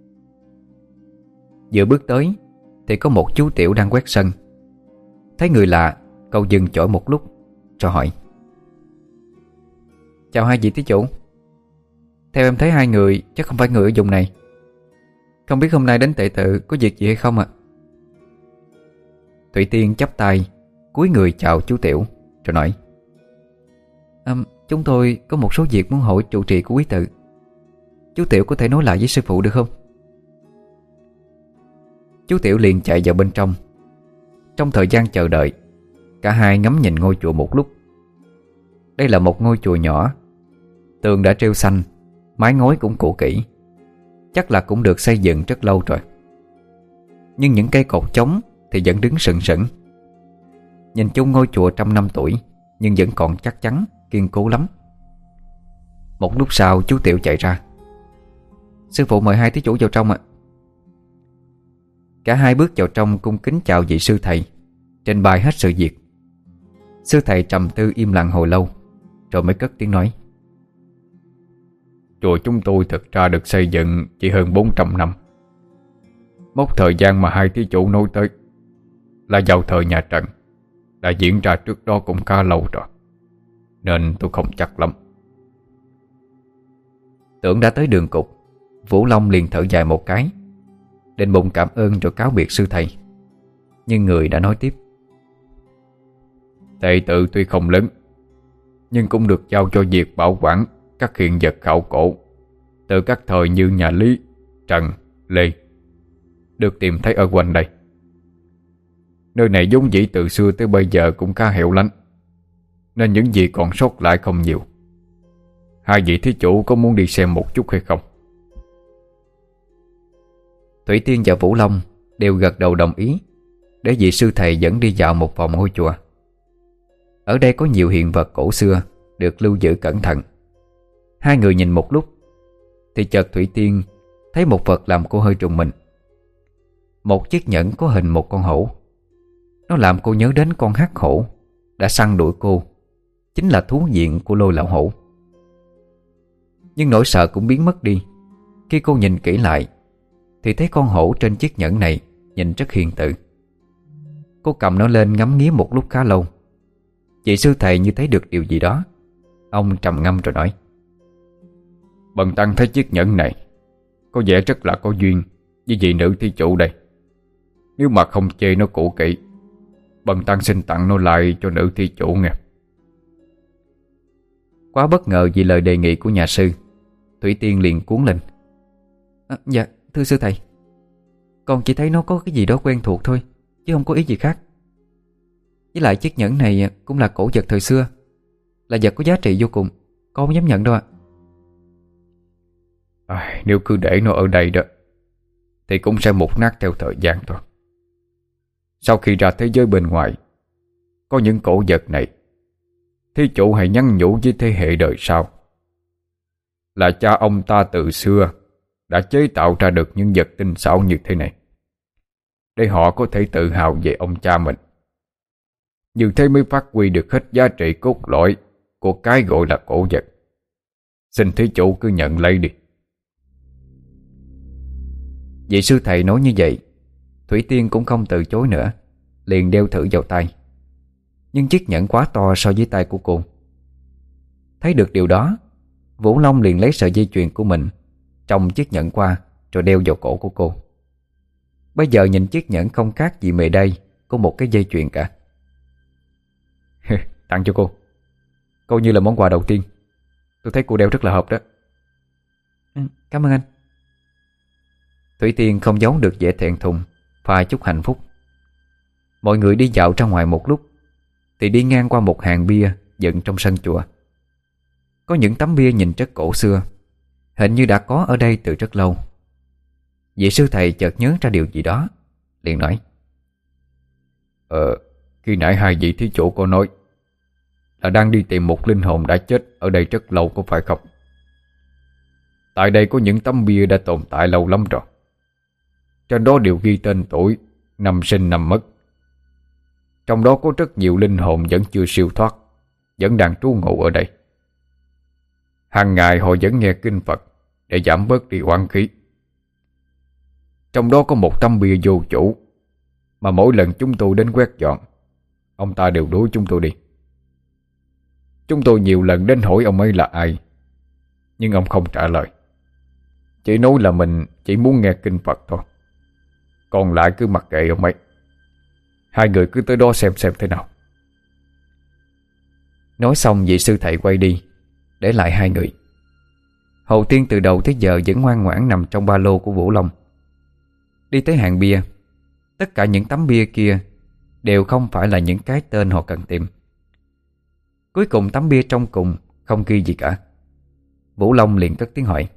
Vừa bước tới thì có một chú tiểu đang quét sân. Thấy người lạ, cậu dừng chổi một lúc rồi hỏi: Chào hai vị thí chủ. Theo em thấy hai người chắc không phải người ở vùng này. Không biết hôm nay đến tệ tự có việc gì hay không ạ? Thủy Tiên chắp tay cúi người chào chú tiểu rồi nói: Chúng tôi có một số việc muốn hỏi trụ trì của quý tự. Chú tiểu có thể nói lại với sư phụ được không? Chú tiểu liền chạy vào bên trong. Trong thời gian chờ đợi, cả hai ngắm nhìn ngôi chùa một lúc. Đây là một ngôi chùa nhỏ, tường đã treo xanh, mái ngói cũng cũ kỹ, chắc là cũng được xây dựng rất lâu rồi. Nhưng những cây cột chống thì vẫn đứng sừng sững. Nhìn chung ngôi chùa trăm năm tuổi nhưng vẫn còn chắc chắn, kiên cố lắm. Một lúc sau chú tiểu chạy ra: Sư phụ mời hai thí chủ vào trong ạ. Cả hai bước vào trong cung kính chào vị sư thầy, trình bày hết sự việc. Sư thầy trầm tư im lặng hồi lâu rồi mới cất tiếng nói: Chùa chúng tôi thực ra được xây dựng chỉ hơn 400 năm. Mốc thời gian mà hai thí chủ nói tới là vào thời nhà Trần, đã diễn ra trước đó cũng khá lâu rồi, nên tôi không chắc lắm. Tưởng đã tới đường cục, Vũ Long liền thở dài một cái, định bụng cảm ơn rồi cáo biệt sư thầy. Nhưng người đã nói tiếp: Đệ tử tuy không lớn, nhưng cũng được giao cho việc bảo quản các hiện vật khảo cổ từ các thời như nhà Lý, Trần, Lê, được tìm thấy ở quanh đây. Nơi này vốn dĩ từ xưa tới bây giờ cũng khá hẻo lánh, nên những gì còn sót lại không nhiều. Hai vị thí chủ có muốn đi xem một chút hay không? Thủy Tiên và Vũ Long đều gật đầu đồng ý, để vị sư thầy dẫn đi dạo một vòng ngôi chùa. Ở đây có nhiều hiện vật cổ xưa được lưu giữ cẩn thận. Hai người nhìn một lúc thì chợt Thủy Tiên thấy một vật làm cô hơi rùng mình. Một chiếc nhẫn có hình một con hổ. Nó làm cô nhớ đến con hắc hổ đã săn đuổi cô, chính là thú diện của Lôi lão hổ. Nhưng nỗi sợ cũng biến mất đi khi cô nhìn kỹ lại thì thấy con hổ trên chiếc nhẫn này nhìn rất hiền từ. Cô cầm nó lên ngắm nghía một lúc khá lâu. Vị sư thầy như thấy được điều gì đó. Ông trầm ngâm rồi nói: Bần tăng thấy chiếc nhẫn này có vẻ rất là có duyên với vị nữ thí chủ đây. Nếu mà không chê nó cũ kỹ, bần tăng xin tặng nó lại cho nữ thí chủ nghe. Quá bất ngờ vì lời đề nghị của nhà sư, Thủy Tiên liền cuốn lên: Dạ thưa sư thầy, con chỉ thấy nó có cái gì đó quen thuộc thôi, chứ không có ý gì khác. Với lại chiếc nhẫn này cũng là cổ vật thời xưa, là vật có giá trị vô cùng, con không dám nhận đâu ạ. Nếu cứ để nó ở đây đó thì cũng sẽ mục nát theo thời gian thôi. Sau khi ra thế giới bên ngoài có những cổ vật này, thí chủ hãy nhắn nhủ với thế hệ đời sau là cha ông ta từ xưa đã chế tạo ra được những vật tinh xảo như thế này, để họ có thể tự hào về ông cha mình. Như thế mới phát huy được hết giá trị cốt lõi của cái gọi là cổ vật. Xin thí chủ cứ nhận lấy đi. Vị sư thầy nói như vậy, Thủy Tiên cũng không từ chối nữa, liền đeo thử vào tay. Nhưng chiếc nhẫn quá to so với tay của cô. Thấy được điều đó, Vũ Long liền lấy sợi dây chuyền của mình trong chiếc nhẫn qua, rồi đeo vào cổ của cô. Bây giờ nhìn chiếc nhẫn không khác gì mề đay của một cái dây chuyền cả. Tặng cho cô, coi như là món quà đầu tiên. Tôi thấy cô đeo rất là hợp đó. Cảm ơn anh. Thủy Tiên không giấu được vẻ thẹn thùng, pha chút hạnh phúc. Mọi người đi dạo ra ngoài một lúc thì đi ngang qua một hàng bia dựng trong sân chùa. Có những tấm bia nhìn rất cổ xưa, hình như đã có ở đây từ rất lâu. Vị sư thầy chợt nhớ ra điều gì đó, liền nói: Khi nãy hai vị thí chủ có nói là đang đi tìm một linh hồn đã chết ở đây rất lâu, có phải không? Tại đây có những tấm bia đã tồn tại lâu lắm rồi. Trên đó đều ghi tên tuổi, năm sinh năm mất. Trong đó có rất nhiều linh hồn vẫn chưa siêu thoát, vẫn đang trú ngụ ở đây. Hàng ngày họ vẫn nghe kinh Phật để giảm bớt đi oán khí. Trong đó có một tấm bia vô chủ mà mỗi lần chúng tôi đến quét dọn, ông ta đều đuổi chúng tôi đi. Chúng tôi nhiều lần đến hỏi ông ấy là ai, nhưng ông không trả lời, chỉ nói là mình chỉ muốn nghe kinh Phật thôi. Còn lại cứ mặc kệ ông ấy. Hai người cứ tới đó xem thế nào. Nói xong vị sư thầy quay đi, để lại hai người. Hầu Tiên từ đầu tới giờ vẫn ngoan ngoãn nằm trong ba lô của Vũ Long. Đi tới hàng bia, tất cả những tấm bia kia đều không phải là những cái tên họ cần tìm. Cuối cùng tấm bia trong cùng không ghi gì cả. Vũ Long liền cất tiếng hỏi: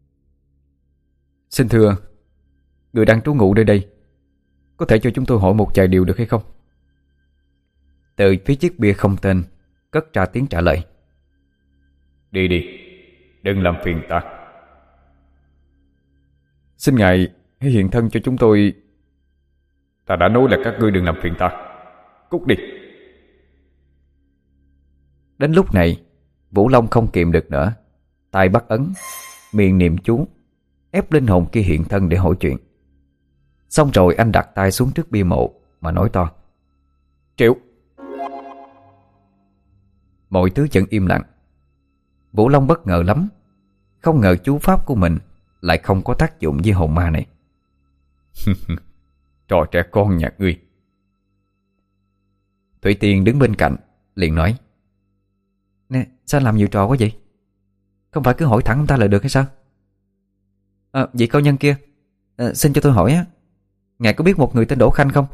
Xin thưa, người đang trú ngụ nơi đây, có thể cho chúng tôi hỏi một vài điều được hay không? Từ phía chiếc bia không tên cất ra tiếng trả lời: Đi, đừng làm phiền ta. Xin ngài hãy hiện thân cho chúng tôi. Ta đã nói là các ngươi đừng làm phiền ta. Cút đi. Đến lúc này, Vũ Long không kiềm được nữa, tay bắt ấn, miệng niệm chú, ép linh hồn kia hiện thân để hỏi chuyện. Xong rồi anh đặt tay xuống trước bia mộ mà nói to: Triệu. Mọi thứ vẫn im lặng. Vũ Long bất ngờ lắm, không ngờ chú pháp của mình lại không có tác dụng với hồn ma này. Trò trẻ con nhà ngươi. Thủy Tiên đứng bên cạnh liền nói: Nè, sao làm nhiều trò quá vậy? Không phải cứ hỏi thẳng ông ta là được hay sao? Vị cao nhân kia, xin cho tôi hỏi á, ngài có biết một người tên Đỗ Khanh không?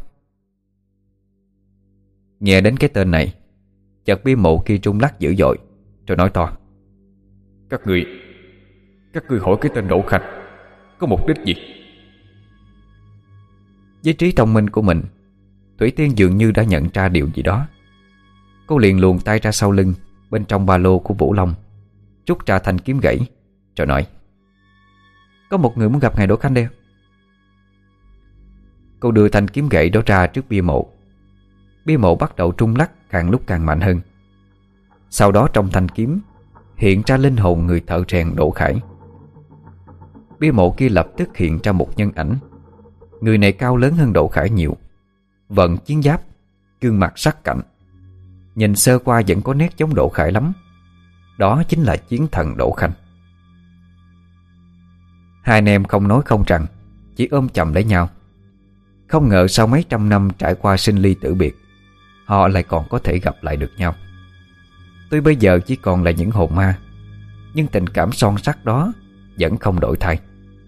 Nghe đến cái tên này, chợt bia mộ kia rung lắc dữ dội, rồi nói to: Các ngươi hỏi cái tên Đỗ Khanh có mục đích gì? Với trí thông minh của mình, Thủy Tiên dường như đã nhận ra điều gì đó. Cô liền luồn tay ra sau lưng, bên trong ba lô của Vũ Long, rút ra thanh kiếm gãy, rồi nói: Có một người muốn gặp ngài Đỗ Khanh đây. Cô đưa thanh kiếm gãy đó ra trước bia mộ. Bia mộ bắt đầu rung lắc càng lúc càng mạnh hơn. Sau đó trong thanh kiếm hiện ra linh hồn người thợ rèn Đỗ Khải. Bia mộ kia lập tức hiện ra một nhân ảnh. Người này cao lớn hơn Đỗ Khải nhiều, vận chiến giáp, gương mặt sắc cạnh. Nhìn sơ qua vẫn có nét giống Đỗ Khải lắm. Đó chính là chiến thần Đỗ Khanh. Hai anh em không nói không rằng, chỉ ôm chầm lấy nhau. Không ngờ sau mấy trăm năm trải qua sinh ly tử biệt, họ lại còn có thể gặp lại được nhau. Tuy bây giờ chỉ còn là những hồn ma, nhưng tình cảm son sắc đó vẫn không đổi thay.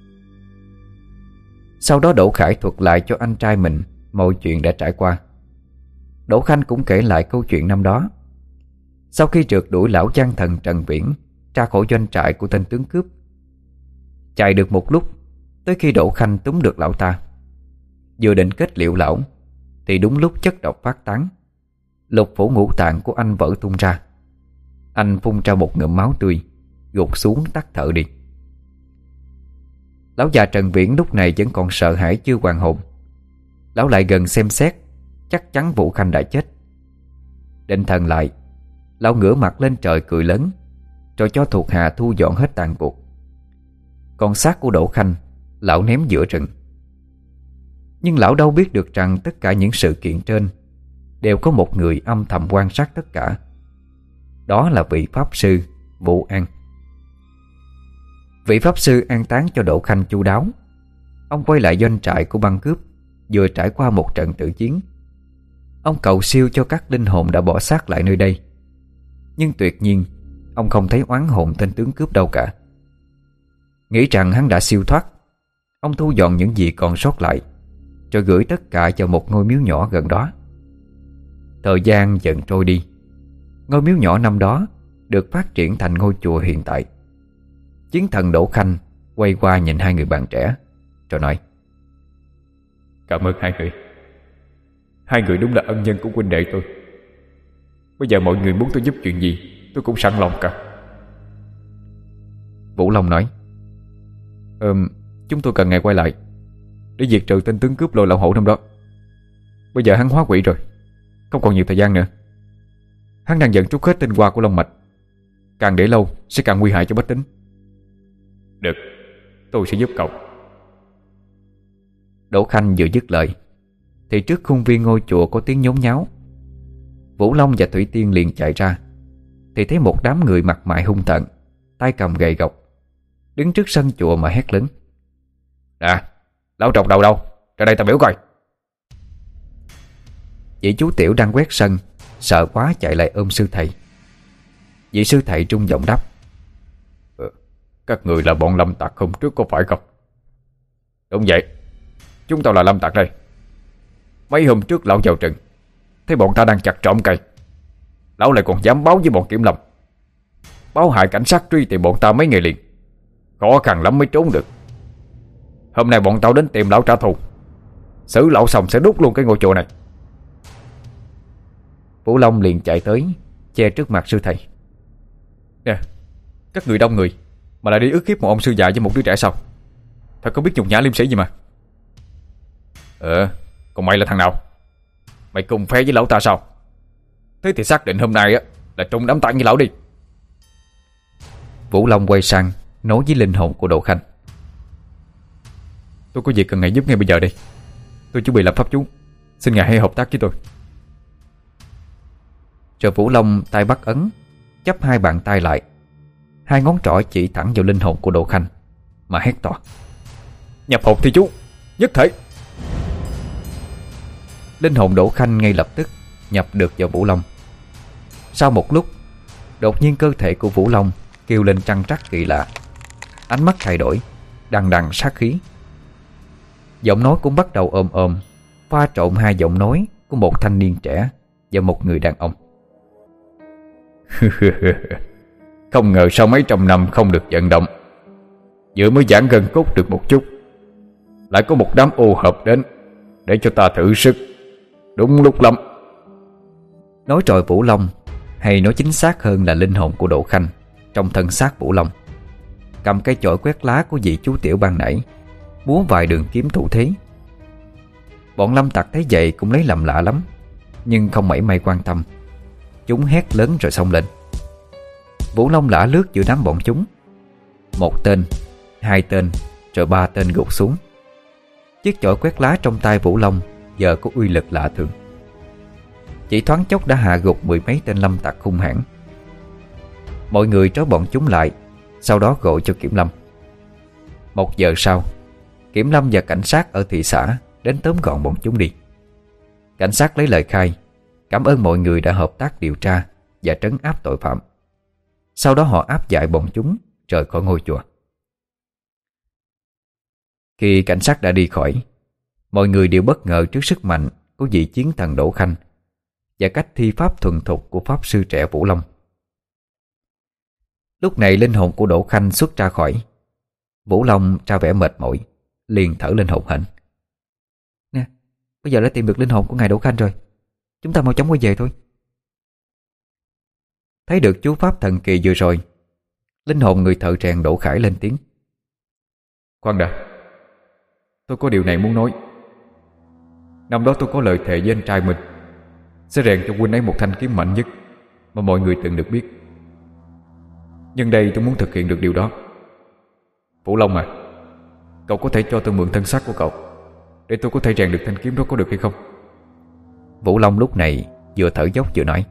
Sau đó Đỗ Khải thuật lại cho anh trai mình mọi chuyện đã trải qua. Đỗ Khanh cũng kể lại câu chuyện năm đó. Sau khi rượt đuổi lão gian thần Trần Viễn ra khỏi doanh trại của tên tướng cướp, chạy được một lúc, tới khi Đỗ Khanh túm được lão ta, vừa định kết liễu lão thì đúng lúc chất độc phát tán, lục phủ ngũ tạng của anh vỡ tung ra. Anh phun ra một ngụm máu tươi, gục xuống tắt thở đi. Lão già Trần Viễn lúc này vẫn còn sợ hãi chưa hoàn hồn. Lão lại gần xem xét, chắc chắn Vũ Khanh đã chết. Định thần lại, lão ngửa mặt lên trời cười lớn, rồi cho thuộc hạ thu dọn hết tàn cuộc. Còn xác của Đỗ Khanh lão ném giữa rừng. Nhưng lão đâu biết được rằng tất cả những sự kiện trên đều có một người âm thầm quan sát tất cả. Đó là vị pháp sư Vũ An. Vị pháp sư an táng cho Đỗ Khanh chu đáo. Ông quay lại doanh trại của băng cướp vừa trải qua một trận tử chiến. Ông cầu siêu cho các linh hồn đã bỏ xác lại nơi đây. Nhưng tuyệt nhiên ông không thấy oán hồn tên tướng cướp đâu cả. Nghĩ rằng hắn đã siêu thoát, ông thu dọn những gì còn sót lại, rồi gửi tất cả vào một ngôi miếu nhỏ gần đó. Thời gian dần trôi đi. Ngôi miếu nhỏ năm đó được phát triển thành ngôi chùa hiện tại. Chiến thần Đỗ Khanh quay qua nhìn hai người bạn trẻ, rồi nói: Cảm ơn hai người. Hai người đúng là ân nhân của huynh đệ tôi. Bây giờ mọi người muốn tôi giúp chuyện gì tôi cũng sẵn lòng cả. Vũ Long nói: Chúng tôi cần ngài quay lại để diệt trừ tên tướng cướp Lôi Lão Hổ năm đó. Bây giờ hắn hóa quỷ rồi, không còn nhiều thời gian nữa. Hắn đang dần trút hết tinh hoa của Long Mạch. Càng để lâu sẽ càng nguy hại cho bách tính. Được, tôi sẽ giúp cậu. Đỗ Khanh vừa dứt lời thì trước khuôn viên ngôi chùa có tiếng nhốn nháo. Vũ Long và Thủy Tiên liền chạy ra, thì thấy một đám người mặt mày hung tợn, tay cầm gậy gộc, đứng trước sân chùa mà hét lớn: Nè, lão trọc đầu đâu? Ra đây ta biểu coi. Vị chú tiểu đang quét sân sợ quá chạy lại ôm sư thầy. Vị sư thầy trung giọng đáp: Các người là bọn lâm tặc hôm trước có phải không? Đúng vậy, chúng tao là lâm tặc đây. Mấy hôm trước lão vào rừng, thấy bọn ta đang chặt trộm cây. Lão lại còn dám báo với bọn kiểm lâm, báo hại cảnh sát truy tìm bọn ta mấy ngày liền. Khó khăn lắm mới trốn được. Hôm nay bọn tao đến tìm lão trả thù. Xử lão xong sẽ đốt luôn cái ngôi chùa này. Vũ Long liền chạy tới, che trước mặt sư thầy: Nè, các người đông người mà lại đi ức hiếp một ông sư già với một đứa trẻ sao? Thật có biết nhục nhã liêm sĩ gì mà. Còn mày là thằng nào? Mày cùng phe với lão ta sao? Thế thì xác định hôm nay á là trùng đám tang với lão đi. Vũ Long quay sang nói với linh hồn của Đỗ Khanh: Tôi có việc cần ngài giúp ngay bây giờ đây. Tôi chuẩn bị làm pháp chú, xin ngài hãy hợp tác với tôi. Rồi Vũ Long tay bắt ấn, chắp hai bàn tay lại, hai ngón trỏ chỉ thẳng vào linh hồn của Đỗ Khanh mà hét to: Nhập hồn thi chú, nhất thể. Linh hồn Đỗ Khanh ngay lập tức nhập được vào Vũ Long. Sau một lúc, đột nhiên cơ thể của Vũ Long kêu lên trăn trắc kỳ lạ. Ánh mắt thay đổi, đằng đằng sát khí. Giọng nói cũng bắt đầu ồm ồm, pha trộn hai giọng nói của một thanh niên trẻ và một người đàn ông. Không ngờ sau mấy trăm năm không được vận động, vừa mới giãn gân cốt được một chút, lại có một đám ô hợp đến để cho ta thử sức. Đúng lúc lắm. Nói rồi Vũ Long, hay nói chính xác hơn là linh hồn của Đỗ Khanh trong thân xác Vũ Long, cầm cây chổi quét lá của vị chú tiểu ban nãy, múa vài đường kiếm thủ thế. Bọn lâm tặc thấy vậy cũng lấy làm lạ lắm, nhưng không mảy may quan tâm. Chúng hét lớn rồi xông lên. Vũ Long lả lướt giữa đám bọn chúng. Một tên, hai tên, rồi ba tên gục xuống. Chiếc chổi quét lá trong tay Vũ Long giờ có uy lực lạ thường. Chỉ thoáng chốc đã hạ gục mười mấy tên lâm tặc hung hãn. Mọi người trói bọn chúng lại, sau đó gọi cho kiểm lâm. 1 giờ sau, kiểm lâm và cảnh sát ở thị xã đến tóm gọn bọn chúng đi. Cảnh sát lấy lời khai, cảm ơn mọi người đã hợp tác điều tra và trấn áp tội phạm. Sau đó họ áp giải bọn chúng rời khỏi ngôi chùa. Khi cảnh sát đã đi khỏi, mọi người đều bất ngờ trước sức mạnh của vị chiến thần Đỗ Khanh và cách thi pháp thuần thục của pháp sư trẻ Vũ Long. Lúc này linh hồn của Đỗ Khanh xuất ra khỏi. Vũ Long ra vẻ mệt mỏi, liền thở lên hổn hển: Bây giờ đã tìm được linh hồn của ngài Đỗ Khanh rồi. Chúng ta mau chóng quay về thôi. Thấy được chú pháp thần kỳ vừa rồi, linh hồn người thợ rèn Đỗ Khải lên tiếng. Khoan đã, tôi có điều này muốn nói. Năm đó tôi có lời thề với anh trai mình sẽ rèn cho huynh ấy một thanh kiếm mạnh nhất mà mọi người từng được biết. Nhưng đây tôi muốn thực hiện được điều đó. Vũ Long à, cậu có thể cho tôi mượn thân xác của cậu để tôi có thể rèn được thanh kiếm đó, có được hay không? Vũ Long lúc này vừa thở dốc vừa nói.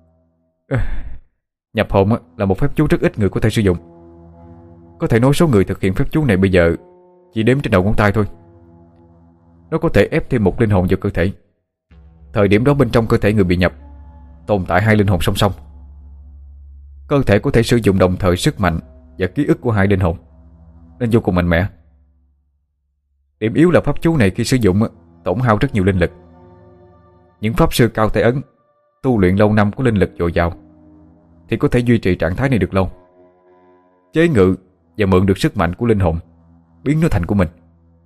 Nhập hồn là một phép chú rất ít người có thể sử dụng. Có thể nói số người thực hiện phép chú này bây giờ chỉ đếm trên đầu ngón tay thôi. Nó có thể ép thêm một linh hồn vào cơ thể. Thời điểm đó bên trong cơ thể người bị nhập tồn tại hai linh hồn song song. Cơ thể có thể sử dụng đồng thời sức mạnh và ký ức của hai linh hồn, nên vô cùng mạnh mẽ. Điểm yếu là pháp chú này khi sử dụng tổn hao rất nhiều linh lực. Những pháp sư cao tay ấn tu luyện lâu năm có linh lực dồi dào thì có thể duy trì trạng thái này được lâu, chế ngự và mượn được sức mạnh của linh hồn, biến nó thành của mình.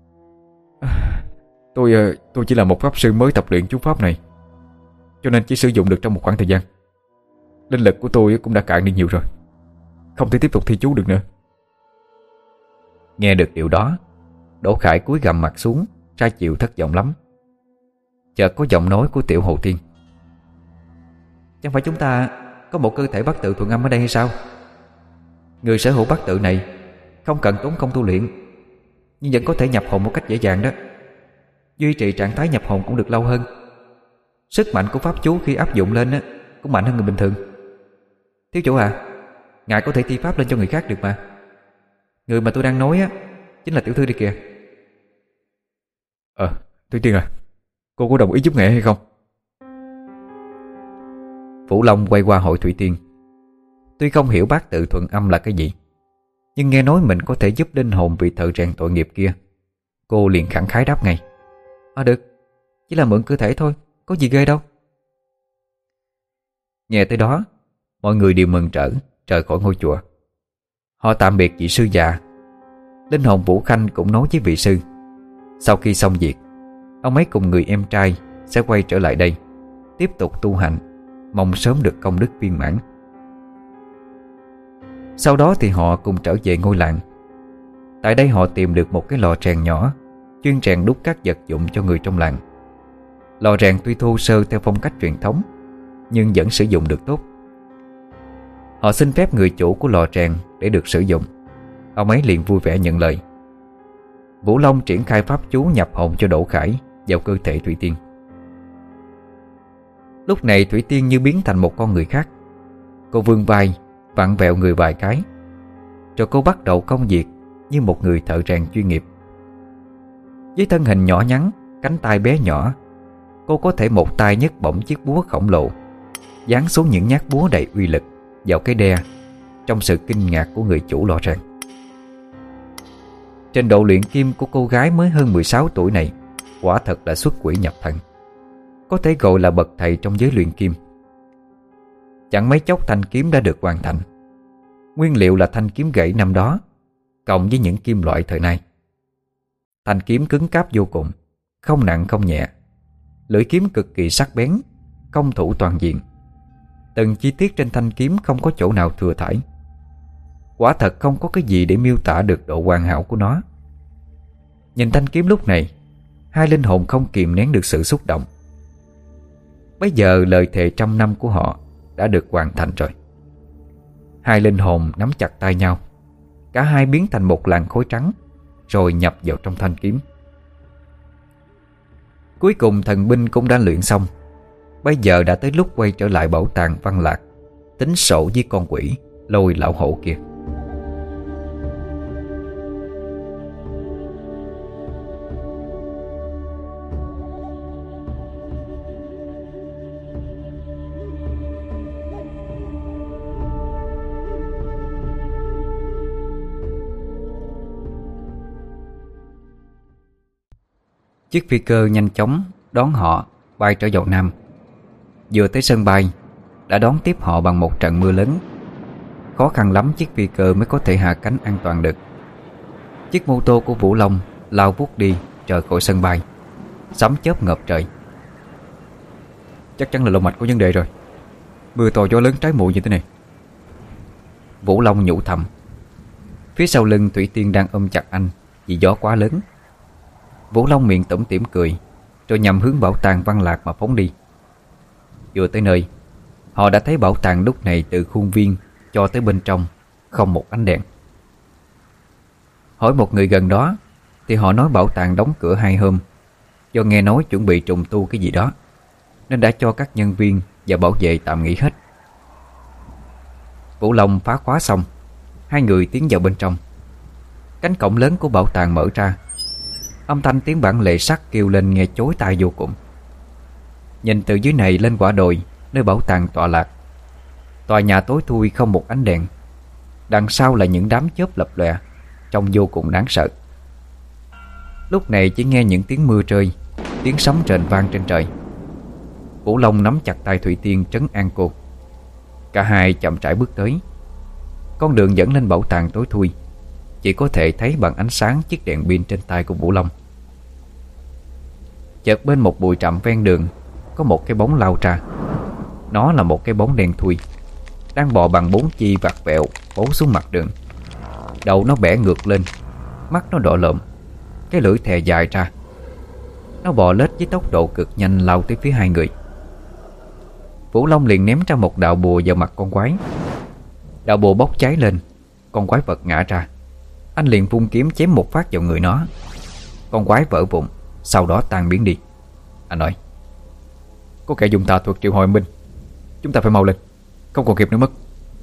Tôi chỉ là một pháp sư mới tập luyện chú pháp này, cho nên chỉ sử dụng được trong một khoảng thời gian. Linh lực của tôi cũng đã cạn đi nhiều rồi, không thể tiếp tục thi chú được nữa. Nghe được điều đó, Đỗ Khải cúi gằm mặt xuống, ra chịu thất vọng lắm. Chợt có giọng nói của Tiểu Hồ Tiên. Chẳng phải chúng ta có một cơ thể bát tự thuần âm ở đây hay sao? Người sở hữu bát tự này không cần tốn công tu luyện, nhưng vẫn có thể nhập hồn một cách dễ dàng đó. Duy trì trạng thái nhập hồn cũng được lâu hơn. Sức mạnh của pháp chú khi áp dụng lên cũng mạnh hơn người bình thường. Thiếu chủ à, ngài có thể thi pháp lên cho người khác được mà. Người mà tôi đang nói chính là tiểu thư đi kìa. Thủy Tiên à, cô có đồng ý giúp nghệ hay không? Vũ Long quay qua hỏi Thủy Tiên. Tuy không hiểu bát tự thuần âm là cái gì, nhưng nghe nói mình có thể giúp linh hồn vị thợ rèn tội nghiệp kia, cô liền khẳng khái đáp ngay. Được, chỉ là mượn cơ thể thôi, có gì ghê đâu. Nghe tới đó, mọi người đều mừng rỡ rời khỏi ngôi chùa. Họ tạm biệt vị sư già. Linh hồn Vũ Khanh cũng nói với vị sư sau khi xong việc, ông ấy cùng người em trai sẽ quay trở lại đây tiếp tục tu hành, mong sớm được công đức viên mãn. Sau đó thì họ cùng trở về ngôi làng. Tại đây họ tìm được một cái lò rèn nhỏ chuyên rèn đúc các vật dụng cho người trong làng. Lò rèn tuy thô sơ theo phong cách truyền thống, nhưng vẫn sử dụng được tốt. Họ xin phép người chủ của lò rèn để được sử dụng. Ông ấy liền vui vẻ nhận lời. Vũ Long triển khai pháp chú nhập hồn cho Đỗ Khải vào cơ thể Thủy Tiên. Lúc này Thủy Tiên như biến thành một con người khác. Cô vươn vai, vặn vẹo người vài cái, rồi cô bắt đầu công việc như một người thợ rèn chuyên nghiệp. Với thân hình nhỏ nhắn, cánh tay bé nhỏ, cô có thể một tay nhấc bổng chiếc búa khổng lồ, giáng xuống những nhát búa đầy uy lực vào cái đe trong sự kinh ngạc của người chủ lò rèn. Trình độ luyện kim của cô gái mới hơn 16 tuổi này quả thật là xuất quỷ nhập thần, có thể gọi là bậc thầy trong giới luyện kim. Chẳng mấy chốc thanh kiếm đã được hoàn thành. Nguyên liệu là thanh kiếm gãy năm đó cộng với những kim loại thời nay. Thanh kiếm cứng cáp vô cùng, không nặng không nhẹ. Lưỡi kiếm cực kỳ sắc bén, công thủ toàn diện. Từng chi tiết trên thanh kiếm không có chỗ nào thừa thãi. Quả thật không có cái gì để miêu tả được độ hoàn hảo của nó. Nhìn thanh kiếm lúc này, hai linh hồn không kìm nén được sự xúc động. Bây giờ lời thề 100 năm của họ đã được hoàn thành rồi. Hai linh hồn nắm chặt tay nhau, cả hai biến thành một làn khói trắng, rồi nhập vào trong thanh kiếm. Cuối cùng thần binh cũng đã luyện xong. Bây giờ đã tới lúc quay trở lại bảo tàng Văn Lạc, tính sổ với con quỷ Lôi lão hổ kia. Chiếc phi cơ nhanh chóng đón họ bay trở vào Nam. Vừa tới sân bay đã đón tiếp họ bằng một trận mưa lớn. Khó khăn lắm chiếc phi cơ mới có thể hạ cánh an toàn được. Chiếc mô tô của Vũ Long lao vút đi rời khỏi sân bay. Sấm chớp ngập trời. Chắc chắn là lồng mạch có vấn đề rồi. Mưa to gió lớn trái mùa như thế này. Vũ Long nhủ thầm. Phía sau lưng Thủy Tiên đang ôm chặt anh vì gió quá lớn. Vũ Long miệng tủm tỉm cười, rồi nhằm hướng bảo tàng Văn Lạc mà phóng đi. Vừa tới nơi, họ đã thấy bảo tàng lúc này từ khuôn viên cho tới bên trong không một ánh đèn. Hỏi một người gần đó thì họ nói bảo tàng đóng cửa 2 hôm, do nghe nói chuẩn bị trùng tu cái gì đó, nên đã cho các nhân viên và bảo vệ tạm nghỉ hết. Vũ Long phá khóa xong, hai người tiến vào bên trong. Cánh cổng lớn của bảo tàng mở ra. Âm thanh tiếng bản lề sắt kêu lên nghe chói tai vô cùng. Nhìn từ dưới này lên quả đồi nơi bảo tàng tọa lạc, tòa nhà tối thui không một ánh đèn. Đằng sau là những đám chớp lập lòe, trông vô cùng đáng sợ. Lúc này chỉ nghe những tiếng mưa rơi, tiếng sấm rền vang trên trời. Vũ Long nắm chặt tay Thủy Tiên trấn an cô. Cả hai chậm rãi bước tới. Con đường dẫn lên bảo tàng tối thui, chỉ có thể thấy bằng ánh sáng chiếc đèn pin trên tay của Vũ Long. Chợt bên một bụi rậm ven đường có một cái bóng lao ra. Nó là một cái bóng đen thui, đang bò bằng 4 chi vạt vẹo bấu xuống mặt đường. Đầu nó bẻ ngược lên, mắt nó đỏ lợm, cái lưỡi thè dài ra. Nó bò lết với tốc độ cực nhanh lao tới phía hai người. Vũ Long liền ném ra một đạo bùa vào mặt con quái. Đạo bùa bốc cháy lên, con quái vật ngã ra. Anh liền vung kiếm chém một phát vào người nó. Con quái vỡ vụn, sau đó tan biến đi. Anh nói: có kẻ dùng tà thuật triệu hồi âm binh, chúng ta phải mau lên, không còn kịp nữa mất.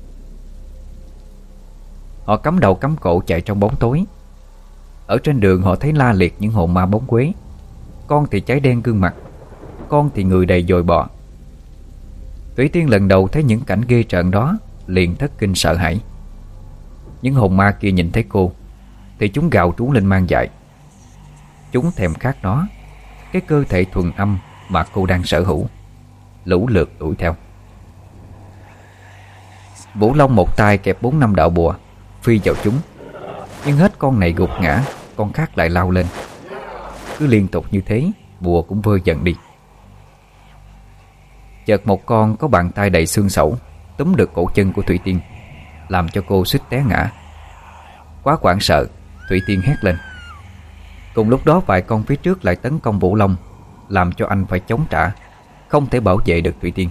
Họ cắm đầu cắm cổ chạy trong bóng tối. Ở trên đường họ thấy la liệt những hồn ma bóng quế. Con thì cháy đen gương mặt, con thì người đầy dồi bọ. Thủy Tiên lần đầu thấy những cảnh ghê rợn đó liền thất kinh sợ hãi. Những hồn ma kia nhìn thấy cô thì chúng gào trú lên mang dại. Chúng thèm khát nó, cái cơ thể thuần âm mà cô đang sở hữu, lũ lượt đuổi theo. Vũ Long một tay kẹp 4-5 đạo bùa phi vào chúng, nhưng hết con này gục ngã, con khác lại lao lên. Cứ liên tục như thế, bùa cũng vơi dần đi. Chợt một con có bàn tay đầy xương sẩu túm được cổ chân của Thủy Tiên, làm cho cô suýt té ngã. Quá hoảng sợ, Thủy Tiên hét lên. Cùng lúc đó vài con phía trước lại tấn công Vũ Long, làm cho anh phải chống trả, không thể bảo vệ được Thủy Tiên.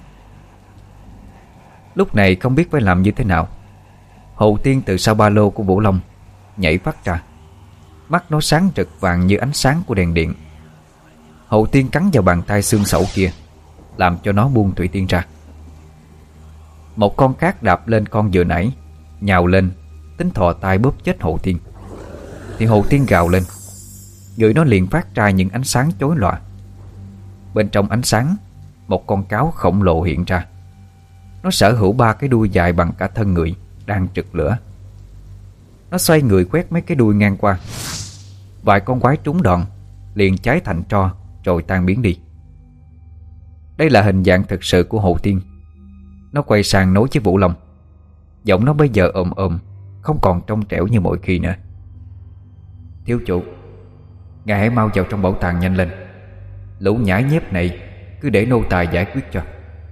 Lúc này không biết phải làm như thế nào, Hầu Tiên từ sau ba lô của Vũ Long nhảy phát ra. Mắt nó sáng rực vàng như ánh sáng của đèn điện. Hầu Tiên cắn vào bàn tay xương sẩu kia, làm cho nó buông Thủy Tiên ra. Một con khác đạp lên con vừa nãy, nhào lên tính thò tay bóp chết Hầu Tiên. Thì Hầu Tiên gào lên, người nó liền phát ra những ánh sáng chói lòa. Bên trong ánh sáng, một con cáo khổng lồ hiện ra. Nó sở hữu 3 cái đuôi dài bằng cả thân người, đang trực lửa. Nó xoay người quét mấy cái đuôi ngang qua. Vài con quái trúng đòn liền cháy thành tro rồi tan biến đi. Đây là hình dạng thực sự của Hầu Tiên. Nó quay sang nói với Vũ Long. Giọng nó bây giờ ồm ồm, không còn trong trẻo như mọi khi nữa. Thiếu chủ, ngài hãy mau vào trong bảo tàng nhanh lên. Lũ nhãi nhép này cứ để nô tài giải quyết cho.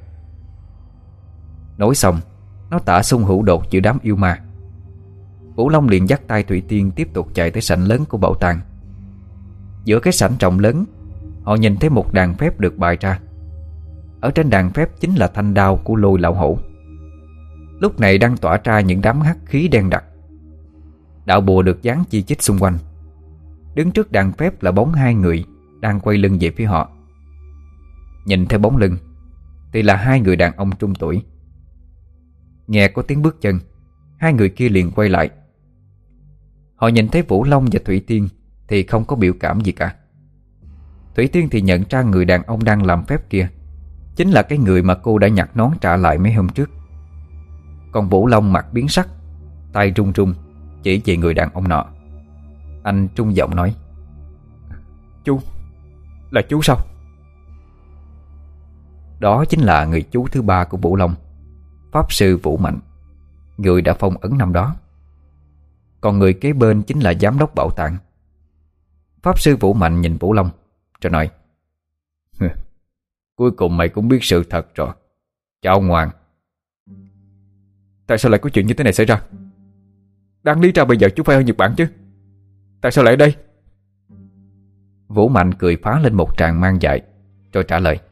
Nói xong, nó tả xung hữu đột giữa đám yêu ma. Vũ Long liền dắt tay Thủy Tiên tiếp tục chạy tới sảnh lớn của bảo tàng. Giữa cái sảnh rộng lớn, họ nhìn thấy một đàn phép được bày ra. Ở trên đàn phép chính là thanh đao của Lôi Lão Hổ, lúc này đang tỏa ra những đám hắc khí đen đặc. Đạo bùa được dán chi chít xung quanh. Đứng trước đàn phép là bóng 2 người đang quay lưng về phía họ. Nhìn theo bóng lưng thì là 2 người đàn ông trung tuổi. Nghe có tiếng bước chân, 2 người kia liền quay lại. Họ nhìn thấy Vũ Long và Thủy Tiên thì không có biểu cảm gì cả. Thủy Tiên thì nhận ra người đàn ông đang làm phép kia chính là cái người mà cô đã nhặt nón trả lại mấy hôm trước. Còn Vũ Long mặt biến sắc, tay run run chỉ về người đàn ông nọ. Anh trung giọng nói: Chú, là chú sao? Đó chính là người chú thứ 3 của Vũ Long, Pháp sư Vũ Mạnh, người đã phong ấn năm đó. Còn người kế bên chính là giám đốc bảo tàng. Pháp sư Vũ Mạnh nhìn Vũ Long rồi nói: Cuối cùng mày cũng biết sự thật rồi. Cháu ngoan. Tại sao lại có chuyện như thế này xảy ra? Đáng lý ra bây giờ chú phải ở Nhật Bản chứ. Tại sao lại ở đây? Vũ Mạnh cười phá lên một tràng mang dại, rồi trả lời.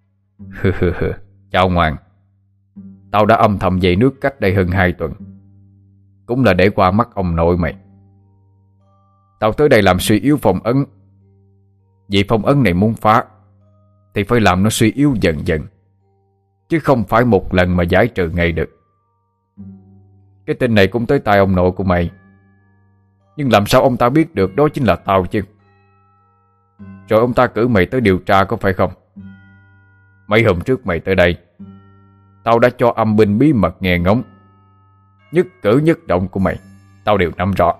Cháu ngoan, tao đã âm thầm về nước cách đây hơn 2 tuần, cũng là để qua mắt ông nội mày. Tao tới đây làm suy yếu phong ấn. Vì phong ấn này muốn phá thì phải làm nó suy yếu dần dần, chứ không phải một lần mà giải trừ ngay được. Cái tin này cũng tới tai ông nội của mày, nhưng làm sao ông ta biết được đó chính là tao chứ? Rồi ông ta cử mày tới điều tra có phải không? Mấy hôm trước mày tới đây, tao đã cho âm binh bí mật nghe ngóng. Nhất cử nhất động của mày tao đều nắm rõ.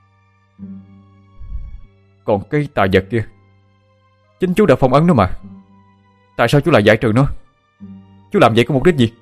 Còn cái tà vật kia, chính chú đã phong ấn nó mà. Tại sao chú lại giải trừ nó? Chú làm vậy có mục đích gì?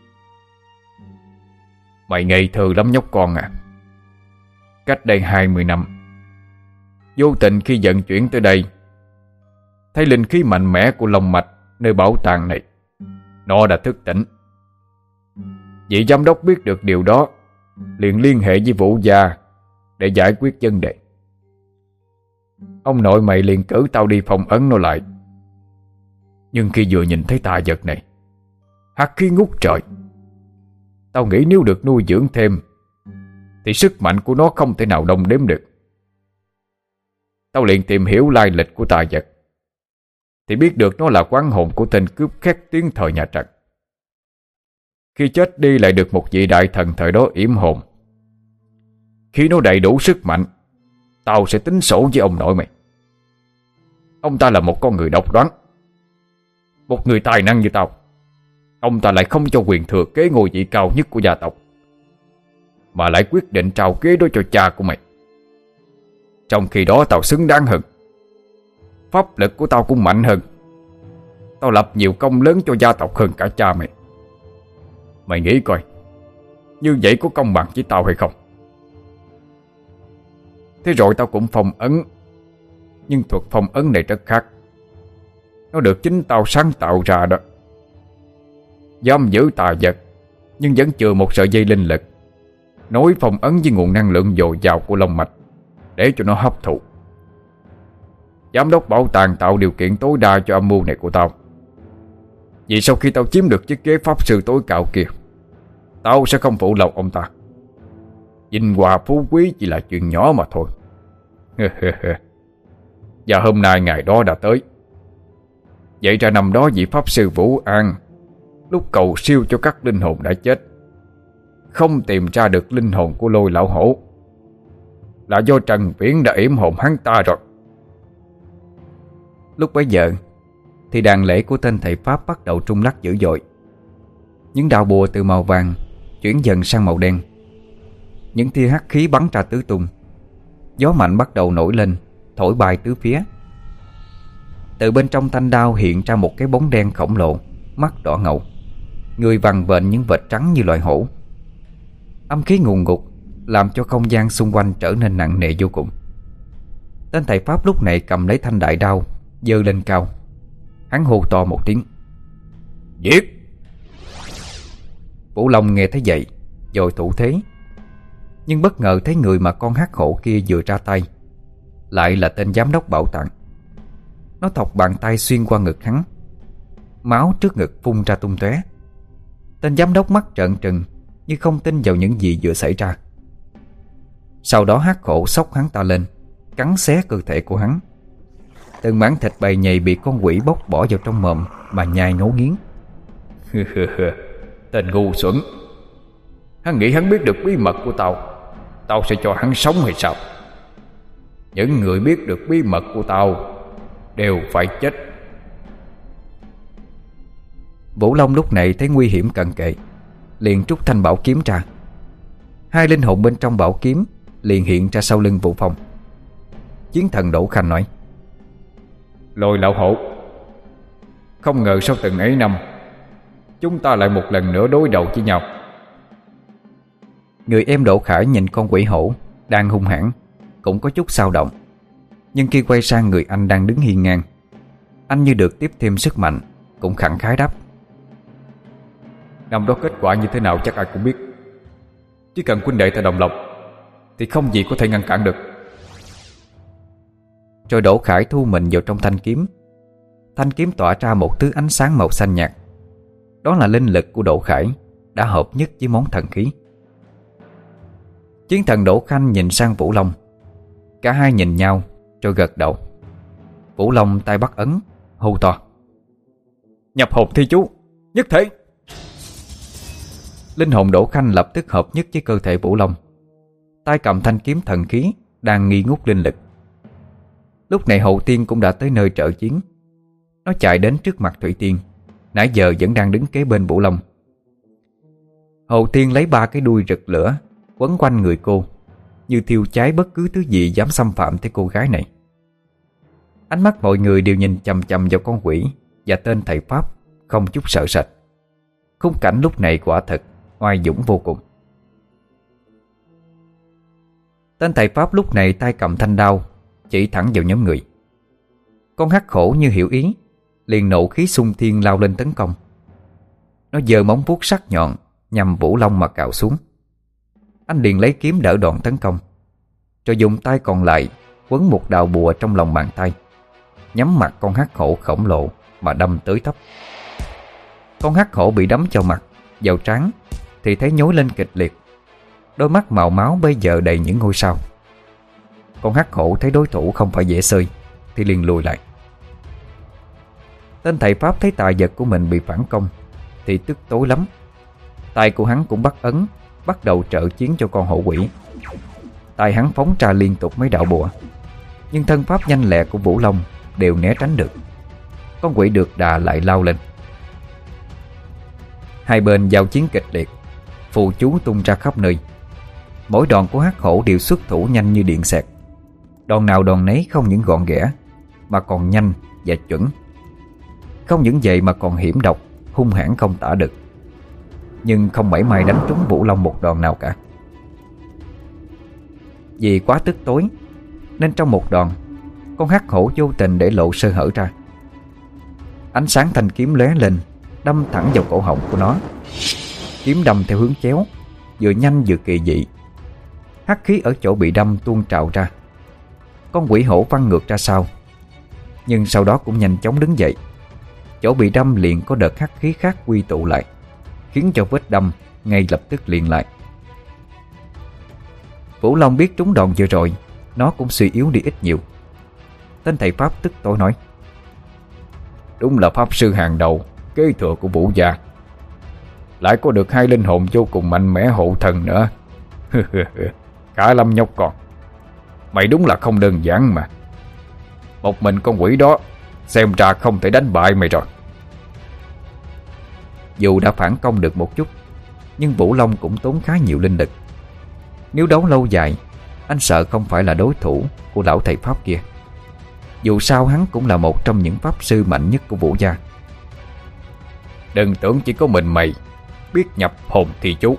Mày ngây thơ lắm nhóc con à. Cách đây 20 năm, vô tình khi vận chuyển tới đây, thấy linh khí mạnh mẽ của long mạch nơi bảo tàng này, nó đã thức tỉnh. Vị giám đốc biết được điều đó, liền liên hệ với Vũ gia để giải quyết vấn đề. Ông nội mày liền cử tao đi phong ấn nó lại. Nhưng khi vừa nhìn thấy tà vật này, hắc khí ngút trời, tao nghĩ nếu được nuôi dưỡng thêm thì sức mạnh của nó không thể nào đong đếm được. Tao liền tìm hiểu lai lịch của tà vật, thì biết được nó là quán hồn của tên cướp khét tiếng thời nhà Trần. Khi chết đi lại được một vị đại thần thời đó yểm hồn. Khi nó đầy đủ sức mạnh, tao sẽ tính sổ với ông nội mày. Ông ta là một con người độc đoán, một người tài năng như tao. Ông ta lại không cho quyền thừa kế ngôi vị cao nhất của gia tộc, mà lại quyết định trao kế đó cho cha của mày. Trong khi đó tao xứng đáng hơn, pháp lực của tao cũng mạnh hơn. Tao lập nhiều công lớn cho gia tộc hơn cả cha mày. Mày nghĩ coi, như vậy có công bằng với tao hay không? Thế rồi tao cũng phong ấn. Nhưng thuật phong ấn này rất khác. Nó được chính tao sáng tạo ra đó. Giam giữ tà vật, nhưng vẫn chừa một sợi dây linh lực nối phong ấn với nguồn năng lượng dồi dào của long mạch, để cho nó hấp thụ. Giám đốc bảo tàng tạo điều kiện tối đa cho âm mưu này của tao. Vì sau khi tao chiếm được chiếc ghế pháp sư tối cao kia, tao sẽ không phụ lòng ông ta. Vinh hoa phú quý chỉ là chuyện nhỏ mà thôi. Và hôm nay ngày đó đã tới. Vậy ra năm đó vị pháp sư Vũ An lúc cầu siêu cho các linh hồn đã chết, không tìm ra được linh hồn của Lôi lão hổ, là do Trần Viễn đã yểm hồn hắn ta rồi. Lúc bấy giờ thì đàn lễ của tên thầy Pháp bắt đầu rung lắc dữ dội. Những đạo bùa từ màu vàng chuyển dần sang màu đen. Những tia hắc khí bắn ra tứ tung. Gió mạnh bắt đầu nổi lên, thổi bay tứ phía. Từ bên trong thanh đao hiện ra một cái bóng đen khổng lồ, mắt đỏ ngầu, người vằn vện những vệt trắng như loài hổ. Âm khí ngùn ngụt làm cho không gian xung quanh trở nên nặng nề vô cùng. Tên thầy Pháp lúc này cầm lấy thanh đại đao, giơ lên cao. Hắn hô to một tiếng: Giết! Vũ Long nghe thấy vậy rồi thủ thế. Nhưng bất ngờ thấy người mà con hắc hổ kia vừa ra tay lại là tên giám đốc bảo tàng. Nó thọc bàn tay xuyên qua ngực hắn. Máu trước ngực phun ra tung tóe. Tên giám đốc mắt trợn trừng như không tin vào những gì vừa xảy ra. Sau đó hắc hổ xốc hắn ta lên, cắn xé cơ thể của hắn. Từng mảng thịt bầy nhầy bị con quỷ bóc bỏ vào trong mồm mà nhai ngấu nghiến. Tên ngu xuẩn, hắn nghĩ hắn biết được bí mật của tao, tao sẽ cho hắn sống hay sao? Những người biết được bí mật của tao đều phải chết. Vũ Long lúc này thấy nguy hiểm cận kề, liền trút thanh bảo kiếm ra. Hai linh hồn bên trong bảo kiếm liền hiện ra sau lưng Vũ Phong. Chiến thần Đỗ Khanh nói: Lôi lão hổ, không ngờ sau từng ấy năm chúng ta lại một lần nữa đối đầu với nhau. Người em Đỗ Khải nhìn con quỷ hổ đang hung hãn cũng có chút xao động. Nhưng khi quay sang người anh đang đứng hiên ngang, anh như được tiếp thêm sức mạnh, cũng khẳng khái đáp: Năm đó kết quả như thế nào chắc ai cũng biết. Chỉ cần huynh đệ ta đồng lòng thì không gì có thể ngăn cản được. Rồi Đỗ Khải thu mình vào trong thanh kiếm. Thanh kiếm tỏa ra một thứ ánh sáng màu xanh nhạt. Đó là linh lực của Đỗ Khải đã hợp nhất với món thần khí. Chiến thần Đỗ Khanh nhìn sang Vũ Long. Cả hai nhìn nhau rồi gật đầu. Vũ Long tay bắt ấn, hô to: Nhập hồn thi chú, nhất thể. Linh hồn Đỗ Khanh lập tức hợp nhất với cơ thể Vũ Long. Tay cầm thanh kiếm thần khí đang nghi ngút linh lực. Lúc này Hậu Tiên cũng đã tới nơi trợ chiến. Nó chạy đến trước mặt Thủy Tiên, nãy giờ vẫn đang đứng kế bên Vũ Long. Hậu Tiên lấy 3 cái đuôi rực lửa quấn quanh người cô, như thiêu cháy bất cứ thứ gì dám xâm phạm tới cô gái này. Ánh mắt mọi người đều nhìn chằm chằm vào con quỷ và tên thầy Pháp, không chút sợ sệt. Khung cảnh lúc này quả thật oai dũng vô cùng. Tên thầy Pháp lúc này tay cầm thanh đao chỉ thẳng vào nhóm người. Con hắc hổ như hiểu ý, liền nộ khí xung thiên lao lên tấn công. Nó giơ móng vuốt sắc nhọn nhằm Vũ Long mà cạo xuống. Anh liền lấy kiếm đỡ đòn tấn công, rồi dùng tay còn lại quấn một đạo bùa trong lòng bàn tay, nhắm mặt con hắc hổ khổng lồ mà đâm tới tấp. Con hắc hổ bị đấm vào mặt, vào trán thì thấy nhối lên kịch liệt. Đôi mắt màu máu bây giờ đầy những ngôi sao. Con hắc hổ thấy đối thủ không phải dễ xơi thì liền lùi lại. Tên thầy Pháp thấy tài vật của mình bị phản công thì tức tối lắm. Tay của hắn cũng bắt ấn, bắt đầu trợ chiến cho con hổ quỷ. Tay hắn phóng ra liên tục mấy đạo bùa, nhưng thân pháp nhanh lẹ của Vũ Long đều né tránh được. Con quỷ được đà lại lao lên. Hai bên giao chiến kịch liệt, phù chú tung ra khắp nơi. Mỗi đòn của hắc hổ đều xuất thủ nhanh như điện xẹt. Đòn nào đòn nấy không những gọn ghẽ mà còn nhanh và chuẩn. Không những vậy mà còn hiểm độc, hung hãn không tả được. Nhưng không mảy may đánh trúng Vũ Long một đòn nào cả. Vì quá tức tối nên trong một đòn, con hắc hổ vô tình để lộ sơ hở ra. Ánh sáng thanh kiếm lóe lên, đâm thẳng vào cổ họng của nó. Kiếm đâm theo hướng chéo, vừa nhanh vừa kỳ dị. Hắc khí ở chỗ bị đâm tuôn trào ra. Con quỷ hổ văng ngược ra sau, nhưng sau đó cũng nhanh chóng đứng dậy. Chỗ bị đâm liền có đợt hắc khí khác quy tụ lại, khiến cho vết đâm ngay lập tức liền lại. Vũ Long biết trúng đòn vừa rồi, nó cũng suy yếu đi ít nhiều. Tên thầy Pháp tức tối nói: Đúng là pháp sư hàng đầu, kế thừa của Vũ gia, lại có được 2 linh hồn vô cùng mạnh mẽ hộ thần nữa. Cả Lâm nhóc con, mày đúng là không đơn giản mà. Một mình con quỷ đó xem ra không thể đánh bại mày rồi. Dù đã phản công được một chút, nhưng Vũ Long cũng tốn khá nhiều linh lực. Nếu đấu lâu dài, anh sợ không phải là đối thủ của lão thầy Pháp kia. Dù sao hắn cũng là một trong những pháp sư mạnh nhất của Vũ gia. Đừng tưởng chỉ có mình mày biết nhập hồn thi chú.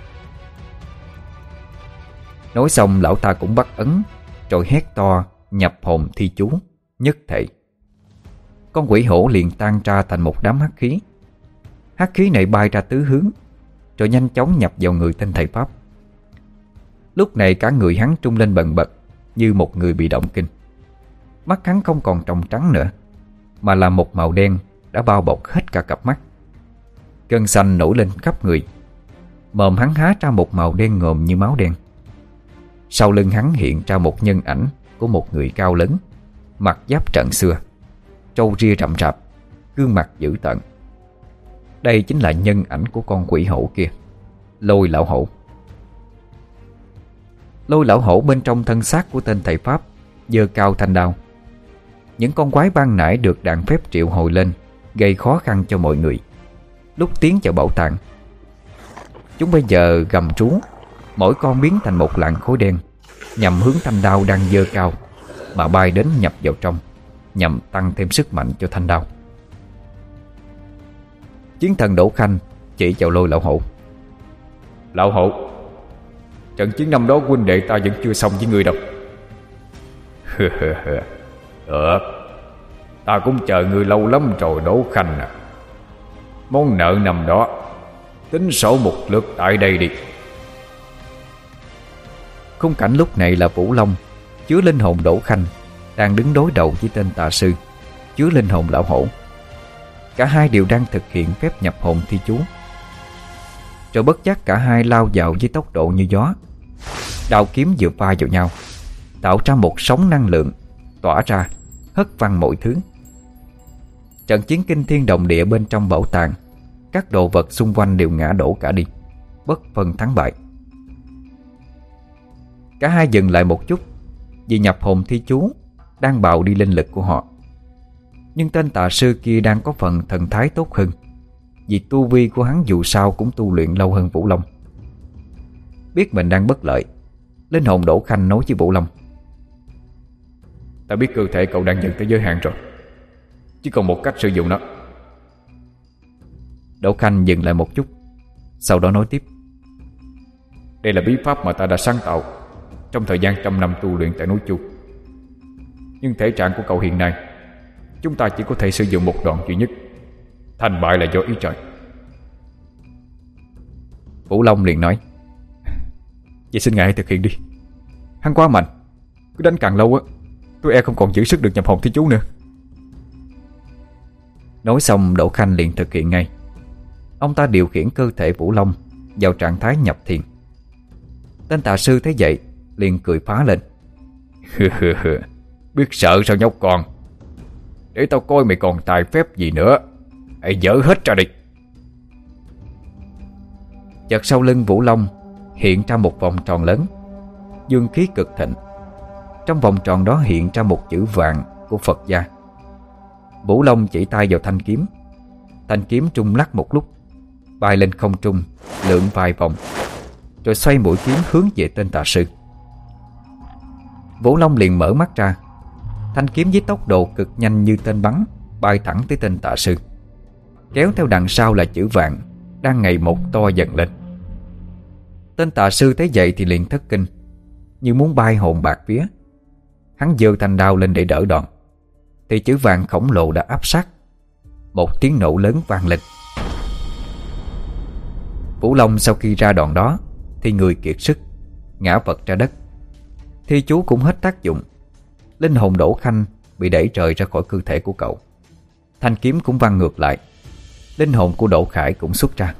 Nói xong lão ta cũng bắt ấn, rồi hét to nhập hồn thi chú, nhất thể. Con quỷ hổ liền tan ra thành một đám hắc khí. Hắc khí này bay ra tứ hướng, rồi nhanh chóng nhập vào người tên thầy Pháp. Lúc này cả người hắn trung lên bần bật, như một người bị động kinh. Mắt hắn không còn tròng trắng nữa, mà là một màu đen đã bao bọc hết cả cặp mắt. Gân xanh nổi lên khắp người. Mồm hắn há ra một màu đen ngòm như máu đen. Sau lưng hắn hiện ra một nhân ảnh của một người cao lớn, mặc giáp trận xưa, trâu ria rậm rạp, gương mặt dữ tợn. Đây chính là nhân ảnh của con quỷ hổ kia, Lôi lão hổ. Lôi lão hổ bên trong thân xác của tên thầy Pháp giơ cao thanh đao. Những con quái ban nãy được đàn phép triệu hồi lên, gây khó khăn cho mọi người lúc tiến vào bảo tàng. Chúng bây giờ gầm rú, mỗi con biến thành một làn khối đen, nhằm hướng thanh đao đang giơ cao mà bay đến nhập vào trong, nhằm tăng thêm sức mạnh cho thanh đao. Chiến thần Đỗ Khanh chỉ vào Lôi lão hổ: Lão hổ, trận chiến năm đó huynh đệ ta vẫn chưa xong với người đâu. Được, ta cũng chờ người lâu lắm rồi Đỗ Khanh à. Món nợ nằm đó, tính sổ một lượt tại đây đi. Khung cảnh lúc này là Vũ Long chứa linh hồn Đỗ Khanh đang đứng đối đầu với tên tà sư chứa linh hồn lão hổ. Cả hai đều đang thực hiện phép nhập hồn thi chú. Rồi bất giác cả hai lao vào với tốc độ như gió. Đao kiếm vừa va vào nhau, tạo ra một sóng năng lượng tỏa ra, hất văng mọi thứ. Trận chiến kinh thiên động địa bên trong bảo tàng, các đồ vật xung quanh đều ngã đổ cả đi, bất phân thắng bại. Cả hai dừng lại một chút, vì nhập hồn thi chú đang bào đi linh lực của họ. Nhưng tên tà sư kia đang có phần thần thái tốt hơn, vì tu vi của hắn dù sao cũng tu luyện lâu hơn Vũ Long. Biết mình đang bất lợi, linh hồn Đỗ Khanh nói với Vũ Long: Ta biết cơ thể cậu đang dần tới giới hạn rồi, chỉ còn một cách sử dụng nó. Đỗ Khanh dừng lại một chút, sau đó nói tiếp: Đây là bí pháp mà ta đã sáng tạo trong thời gian 100 năm tu luyện tại núi Chu. Nhưng thể trạng của cậu hiện nay, chúng ta chỉ có thể sử dụng một đoạn duy nhất. Thành bại là do ý trời. Vũ Long liền nói: Vậy xin ngài hãy thực hiện đi. Hắn quá mạnh, cứ đánh càng lâu á, tôi e không còn giữ sức được nhập hồn thi chú nữa. Nói xong, Đỗ Khanh liền thực hiện ngay. Ông ta điều khiển cơ thể Vũ Long vào trạng thái nhập thiền. Tên tà sư thấy vậy liền cười phá lên: Biết sợ sao nhóc con? Để tao coi mày còn tài phép gì nữa. Hãy dỡ hết ra đi. Chợt sau lưng Vũ Long hiện ra một vòng tròn lớn, dương khí cực thịnh. Trong vòng tròn đó hiện ra một chữ vạn của Phật gia. Vũ Long chỉ tay vào thanh kiếm. Thanh kiếm trung lắc một lúc, bay lên không trung lượn vài vòng, rồi xoay mũi kiếm hướng về tên tà sư. Vũ Long liền mở mắt ra. Thanh kiếm với tốc độ cực nhanh như tên bắn bay thẳng tới tên tà sư, kéo theo đằng sau là chữ vạn đang ngày một to dần lên. Tên tà sư thấy vậy thì liền thất kinh, như muốn bay hồn bạc vía. Hắn giơ thanh đao lên để đỡ đòn, thì chữ vạn khổng lồ đã áp sát. Một tiếng nổ lớn vang lên. Vũ Long sau khi ra đòn đó thì người kiệt sức, ngã vật ra đất. Thi chú cũng hết tác dụng. Linh hồn Đỗ Khanh bị đẩy rời ra khỏi cơ thể của cậu. Thanh kiếm cũng văng ngược lại. Linh hồn của Đỗ Khải cũng xuất ra.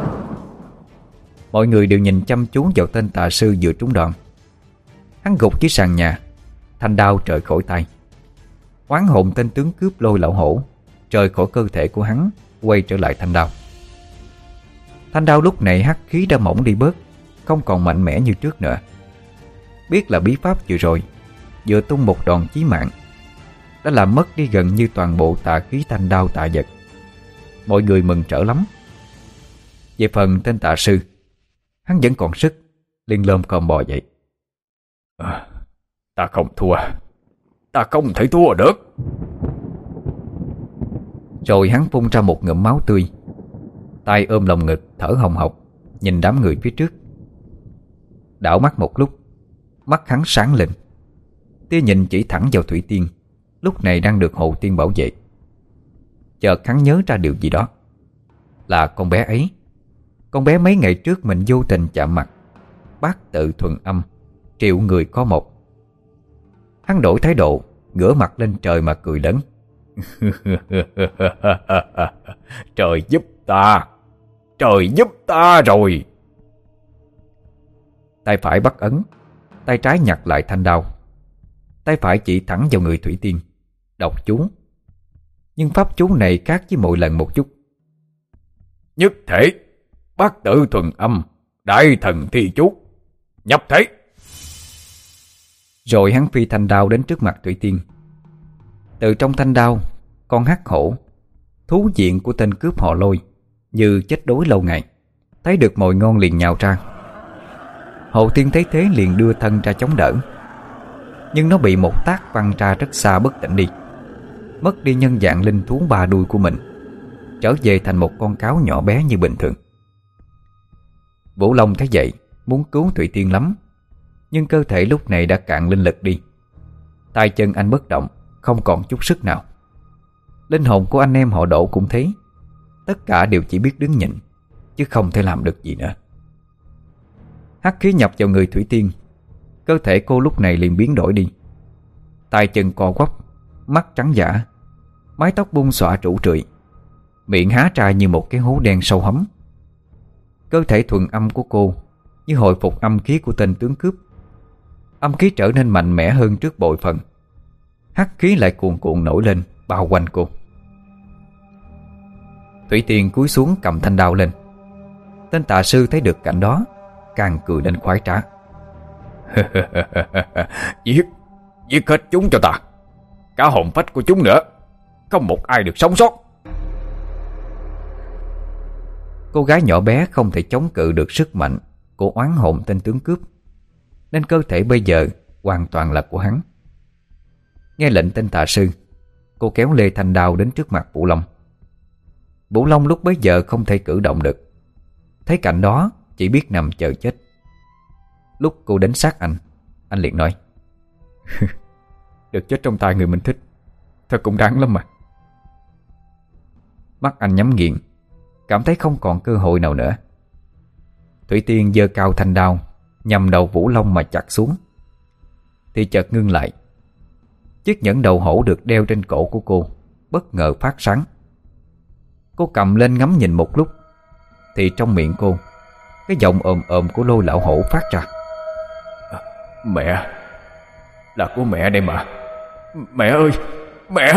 Mọi người đều nhìn chăm chú vào tên tà sư vừa trúng đòn. Hắn gục dưới sàn nhà, thanh đao rời khỏi tay. Oán hồn tên tướng cướp Lôi lão hổ rời khỏi cơ thể của hắn, quay trở lại thanh đao. Thanh đao lúc này hắc khí đã mỏng đi bớt, không còn mạnh mẽ như trước nữa. Biết là bí pháp vừa rồi vừa tung một đòn chí mạng, đã làm mất đi gần như toàn bộ tà khí thanh đao tà vật. Mọi người mừng rỡ lắm. Về phần tên tà sư, hắn vẫn còn sức, liền lơm còm bò dậy. Ta không thua. Ta không thể thua được. Rồi hắn phun ra một ngụm máu tươi, tay ôm lồng ngực thở hồng hộc, nhìn đám người phía trước. Đảo mắt một lúc, mắt hắn sáng lên. Tia nhìn chỉ thẳng vào Thủy Tiên, lúc này đang được Hồ Tiên bảo vệ. Chợt hắn nhớ ra điều gì đó. Là con bé ấy, con bé mấy ngày trước mình vô tình chạm mặt. Bát tự thuần âm, triệu người có một. Hắn đổi thái độ, ngửa mặt lên trời mà cười lớn. Trời giúp ta. Trời giúp ta rồi. Tay phải bắt ấn, tay trái nhặt lại thanh đao. Tay phải chỉ thẳng vào người Thủy Tiên, đọc chú. Nhưng pháp chú này khác với mọi lần một chút. Nhất thể, bát tự thuần âm, đại thần thi chú, nhập thể. Rồi hắn phi thanh đao đến trước mặt Thủy Tiên. Từ trong thanh đao, con hắc hổ, thú diện của tên cướp họ Lôi, như chết đói lâu ngày, thấy được mồi ngon liền nhào ra. Hồ Tiên thấy thế liền đưa thân ra chống đỡ, nhưng nó bị một tát văng ra rất xa bất tỉnh đi, mất đi nhân dạng linh thú ba đuôi của mình, trở về thành một con cáo nhỏ bé như bình thường. Vũ Long thấy vậy muốn cứu Thủy Tiên lắm, nhưng cơ thể lúc này đã cạn linh lực đi. Tay chân anh bất động, không còn chút sức nào. Linh hồn của anh em họ Đỗ cũng thế, tất cả đều chỉ biết đứng nhìn, chứ không thể làm được gì nữa. Hắc khí nhập vào người Thủy Tiên, cơ thể cô lúc này liền biến đổi đi. Tay chân co quắp, mắt trắng dã, mái tóc bung xõa rủ rượi, miệng há ra như một cái hố đen sâu hấm. Cơ thể thuần âm của cô như hồi phục âm khí của tên tướng cướp. Âm khí trở nên mạnh mẽ hơn trước bội phần. Hắc khí lại cuồn cuộn nổi lên bao quanh cô. Thủy Tiên cúi xuống cầm thanh đao lên. Tên tà sư thấy được cảnh đó, càng cười lên khoái trá. Giết hết chúng cho ta, cả hồn phách của chúng nữa, không một ai được sống sót. Cô gái nhỏ bé không thể chống cự được sức mạnh của oán hồn tên tướng cướp, nên cơ thể bây giờ hoàn toàn là của hắn. Nghe lệnh tên tà sư, cô kéo lê thanh đao đến trước mặt Vũ Long. Vũ Long lúc bấy giờ không thể cử động được, thấy cảnh đó chỉ biết nằm chờ chết. Lúc cô đến sát anh liền nói: Được chết trong tay người mình thích, thật cũng đáng lắm mà. Mắt anh nhắm nghiền, cảm thấy không còn cơ hội nào nữa. Thủy Tiên giơ cao thanh đao nhằm đầu Vũ Long mà chặt xuống, thì chợt ngưng lại. Chiếc nhẫn đầu hổ được đeo trên cổ của cô bất ngờ phát sáng. Cô cầm lên ngắm nhìn một lúc, thì trong miệng cô, cái giọng ồm ồm của Lôi lão hổ phát ra: Mẹ, là của mẹ đây mà. Mẹ ơi, mẹ!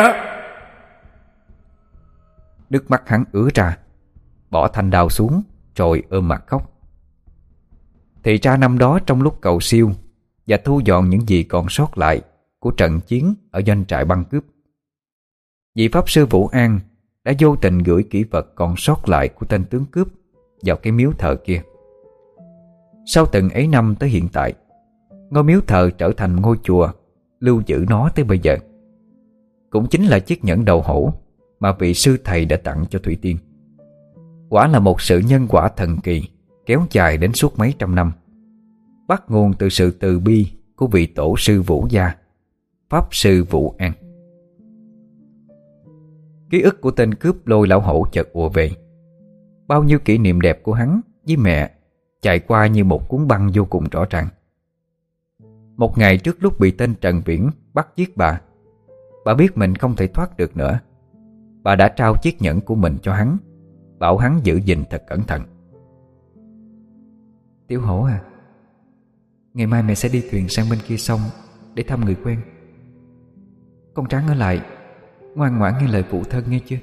Nước mắt hắn ứa ra, bỏ thanh đao xuống rồi ôm mặt khóc. Thì ra năm đó trong lúc cầu siêu và thu dọn những gì còn sót lại của trận chiến ở doanh trại băng cướp, vị pháp sư Vũ An đã vô tình gửi kỷ vật còn sót lại của tên tướng cướp vào cái miếu thờ kia. Sau từng ấy năm tới hiện tại, ngôi miếu thờ trở thành ngôi chùa lưu giữ nó tới bây giờ. Cũng chính là chiếc nhẫn đầu hổ mà vị sư thầy đã tặng cho Thủy Tiên. Quả là một sự nhân quả thần kỳ kéo dài đến suốt mấy trăm năm, bắt nguồn từ sự từ bi của vị tổ sư Vũ gia, pháp sư Vũ An. Ký ức của tên cướp Lôi lão hổ chợt ùa về. Bao nhiêu kỷ niệm đẹp của hắn với mẹ chạy qua như một cuốn băng vô cùng rõ ràng. Một ngày trước lúc bị tên Trần Viễn bắt giết bà biết mình không thể thoát được nữa. Bà đã trao chiếc nhẫn của mình cho hắn, bảo hắn giữ gìn thật cẩn thận. Tiểu hổ à, ngày mai mẹ sẽ đi thuyền sang bên kia sông để thăm người quen. Con Tráng ở lại, ngoan ngoãn nghe lời phụ thân nghe chưa?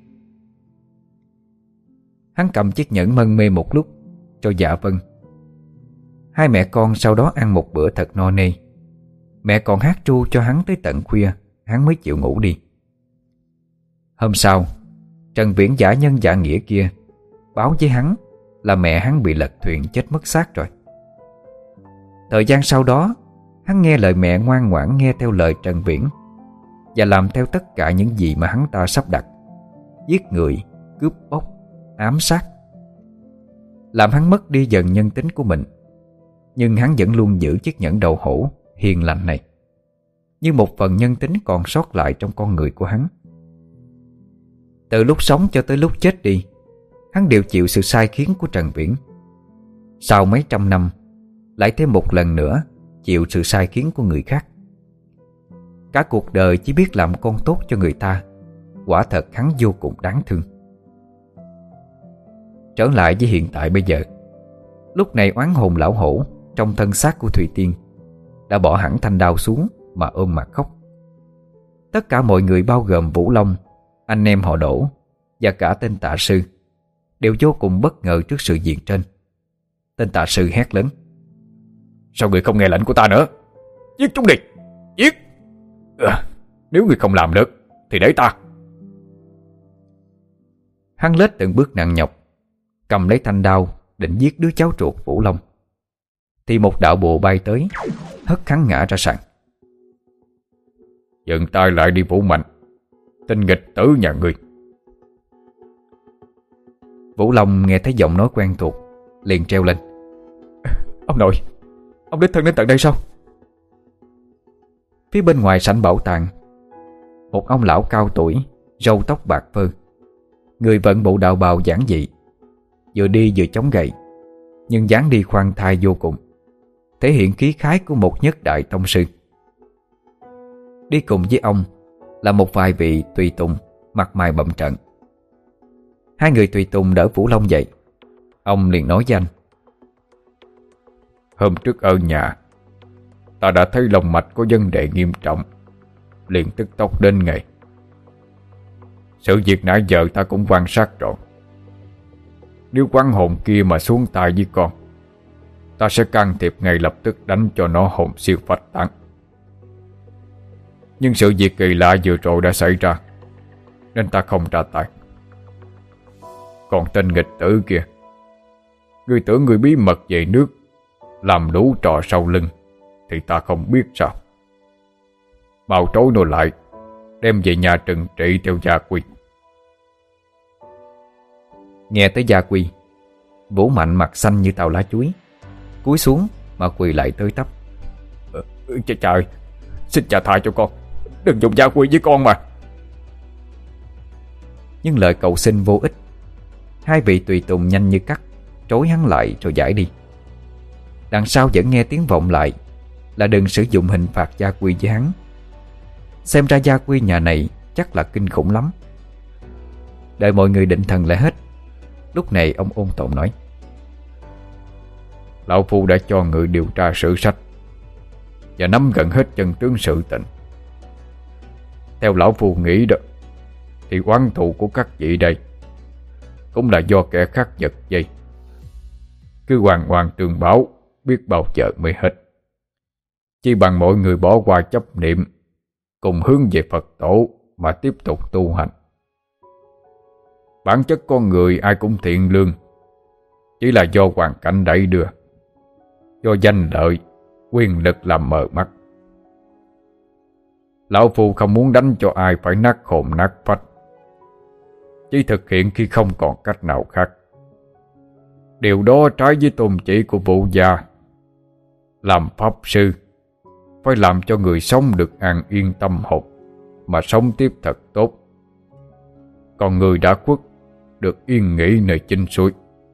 Hắn cầm chiếc nhẫn mân mê một lúc cho dạ vâng. Hai mẹ con sau đó ăn một bữa thật no nê. Mẹ còn hát ru cho hắn tới tận khuya, hắn mới chịu ngủ đi. Hôm sau, Trần Viễn giả nhân giả nghĩa kia báo với hắn là mẹ hắn bị lật thuyền chết mất xác rồi. Thời gian sau đó, hắn nghe lời mẹ ngoan ngoãn nghe theo lời Trần Viễn và làm theo tất cả những gì mà hắn ta sắp đặt: giết người, cướp bóc, ám sát, làm hắn mất đi dần nhân tính của mình. Nhưng hắn vẫn luôn giữ chiếc nhẫn đầu hổ hiền lành này như một phần nhân tính còn sót lại trong con người của hắn. Từ lúc sống cho tới lúc chết đi, hắn đều chịu sự sai khiến của Trần Viễn. Sau mấy trăm năm, lại thêm một lần nữa chịu sự sai khiến của người khác. Cả cuộc đời chỉ biết làm con tốt cho người ta. Quả thật hắn vô cùng đáng thương. Trở lại với hiện tại bây giờ, lúc này oán hồn lão hổ trong thân xác của Thủy Tiên đã bỏ hẳn thanh đao xuống mà ôm mặt khóc. Tất cả mọi người bao gồm Vũ Long, anh em họ Đỗ và cả tên tạ sư đều vô cùng bất ngờ trước sự việc trên. Tên tạ sư hét lớn: Sao người không nghe lệnh của ta nữa? Giết chúng đi! Giết! Nếu người không làm được thì để ta. Hắn lết từng bước nặng nhọc, cầm lấy thanh đao định giết đứa cháu ruột Vũ Long, thì một đạo bùa bay tới, hất hắn ngã ra sàn. Dừng tay lại đi Vũ Mạnh, tên nghịch tử nhà ngươi. Vũ Long nghe thấy giọng nói quen thuộc, liền treo lên: Ông nội, ông đích thân đến tận đây sao? Phía bên ngoài sảnh bảo tàng, một ông lão cao tuổi, râu tóc bạc phơ, Người vận bộ đạo bào giản dị, vừa đi vừa chống gậy, nhưng dáng đi khoan thai vô cùng, thể hiện khí khái của một nhất đại tông sư. Đi cùng với ông là một vài vị tùy tùng mặt mày bậm trợn. Hai người tùy tùng đỡ Vũ Long dậy. Ông liền nói với anh: Hôm trước ở nhà, ta đã thấy lòng mạch có vấn đề nghiêm trọng, liền tức tốc đến ngay. Sự việc nãy giờ ta cũng quan sát rồi. Nếu quán hồn kia mà xuống tay với con, ta sẽ can thiệp ngay lập tức đánh cho nó hồn siêu phách tán. Nhưng sự việc kỳ lạ vừa rồi đã xảy ra, nên ta không ra tay. Còn tên nghịch tử kia, ngươi tưởng ngươi bí mật về nước, làm đủ trò sau lưng, thì ta không biết sao. Mau trối nó lại, đem về nhà trừng trị theo gia quy. Nghe tới gia quy, Vũ Mạnh mặt xanh như tàu lá chuối, cúi xuống mà quỳ lại tới tấp. Trời, xin cha tha cho con, đừng dùng gia quy với con mà. Nhưng lời cầu xin vô ích. Hai vị tùy tùng nhanh như cắt trối hắn lại rồi giải đi. Đằng sau vẫn nghe tiếng vọng lại là đừng sử dụng hình phạt gia quy với hắn. Xem ra gia quy nhà này chắc là kinh khủng lắm. Đợi mọi người định thần lại hết, lúc này ông ôn tồn nói: Lão Phu đã cho người điều tra sử sách và nắm gần hết chân tướng sự tình. Theo Lão Phu nghĩ đó, thì oán thù của các vị đây cũng là do kẻ khác giật dây. Cứ hoàn hoàn tương báo, biết bao giờ mới hết. Chỉ bằng mọi người bỏ qua chấp niệm, cùng hướng về Phật tổ mà tiếp tục tu hành. Bản chất con người ai cũng thiện lương, chỉ là do hoàn cảnh đẩy đưa, do danh lợi, quyền lực làm mờ mắt. Lão Phu không muốn đánh cho ai phải nát hồn nát phách, chỉ thực hiện khi không còn cách nào khác. Điều đó trái với tôn chỉ của Vũ gia. Làm pháp sư phải làm cho người sống được an yên tâm hồn, mà sống tiếp thật tốt. Còn người đã khuất được yên nghỉ nơi chinh suối.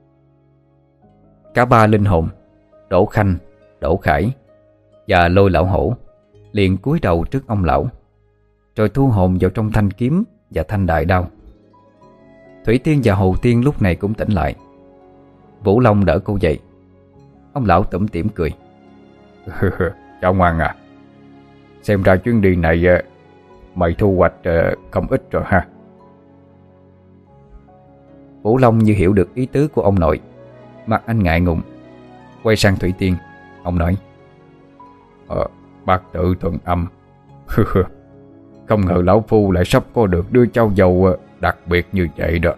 Cả ba linh hồn Đỗ Khanh, Đỗ Khải và Lôi Lão Hổ liền cúi đầu trước ông lão, rồi thu hồn vào trong thanh kiếm và thanh đại đao. Thủy Tiên và Hồ Tiên lúc này cũng tỉnh lại. Vũ Long đỡ cô dậy. Ông lão tủm tỉm cười: Cháu ngoan à, xem ra chuyến đi này mày thu hoạch không ít rồi ha. Vũ Long như hiểu được ý tứ của ông nội, mặt anh ngại ngùng. Quay sang Thủy Tiên, ông nói: Bác tự thuận âm. Không ngờ Lão Phu lại sắp có được đứa cháu dâu đặc biệt như vậy đó.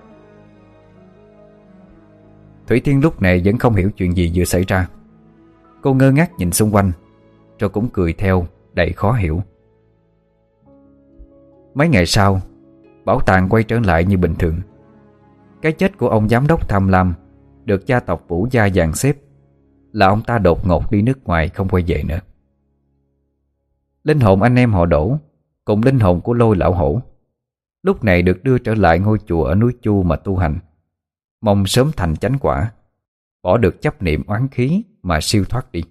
Thủy Tiên lúc này vẫn không hiểu chuyện gì vừa xảy ra. Cô ngơ ngác nhìn xung quanh, rồi cũng cười theo đầy khó hiểu. Mấy ngày sau, bảo tàng quay trở lại như bình thường. Cái chết của ông giám đốc tham lam được gia tộc Vũ gia dàn xếp là ông ta đột ngột đi nước ngoài không quay về nữa. Linh hồn anh em họ Đỗ cùng linh hồn của Lôi Lão Hổ lúc này được đưa trở lại ngôi chùa ở núi Chu mà tu hành, mong sớm thành chánh quả, bỏ được chấp niệm oán khí mà siêu thoát đi.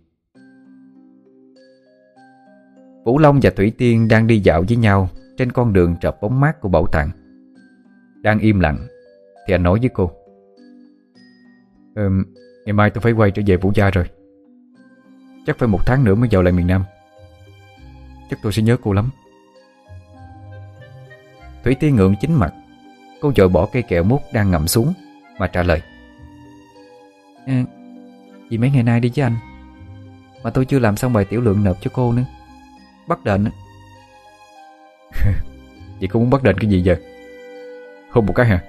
Vũ Long và Thủy Tiên đang đi dạo với nhau trên con đường trợp bóng mát của bảo tàng. Đang im lặng thì anh nói với cô: Ngày mai tôi phải quay trở về Vũ gia rồi. Chắc phải 1 tháng nữa mới vào lại miền Nam. Chắc tôi sẽ nhớ cô lắm. Thủy Tiên ngượng chín mặt. Cô vội bỏ cây kẹo mút đang ngậm xuống mà trả lời: Vì mấy ngày nay đi với anh mà tôi chưa làm xong bài tiểu lượng nộp cho cô nữa. Bắt đền. Vậy cô muốn bắt đền cái gì giờ? Hôn một cái hả?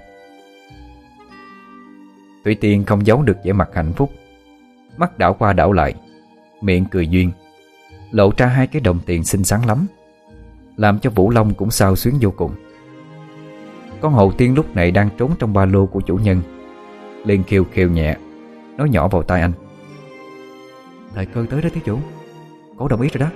Thủy Tiên không giấu được vẻ mặt hạnh phúc, mắt đảo qua đảo lại, miệng cười duyên, lộ ra 2 cái đồng tiền xinh xắn lắm, làm cho Vũ Long cũng xao xuyến vô cùng. Con Hồ Tiên lúc này đang trốn trong ba lô của chủ nhân, liền kêu kêu nhẹ, nói nhỏ vào tai anh: Thời cơ tới đó thiếu chủ, cổ đồng ý rồi đó.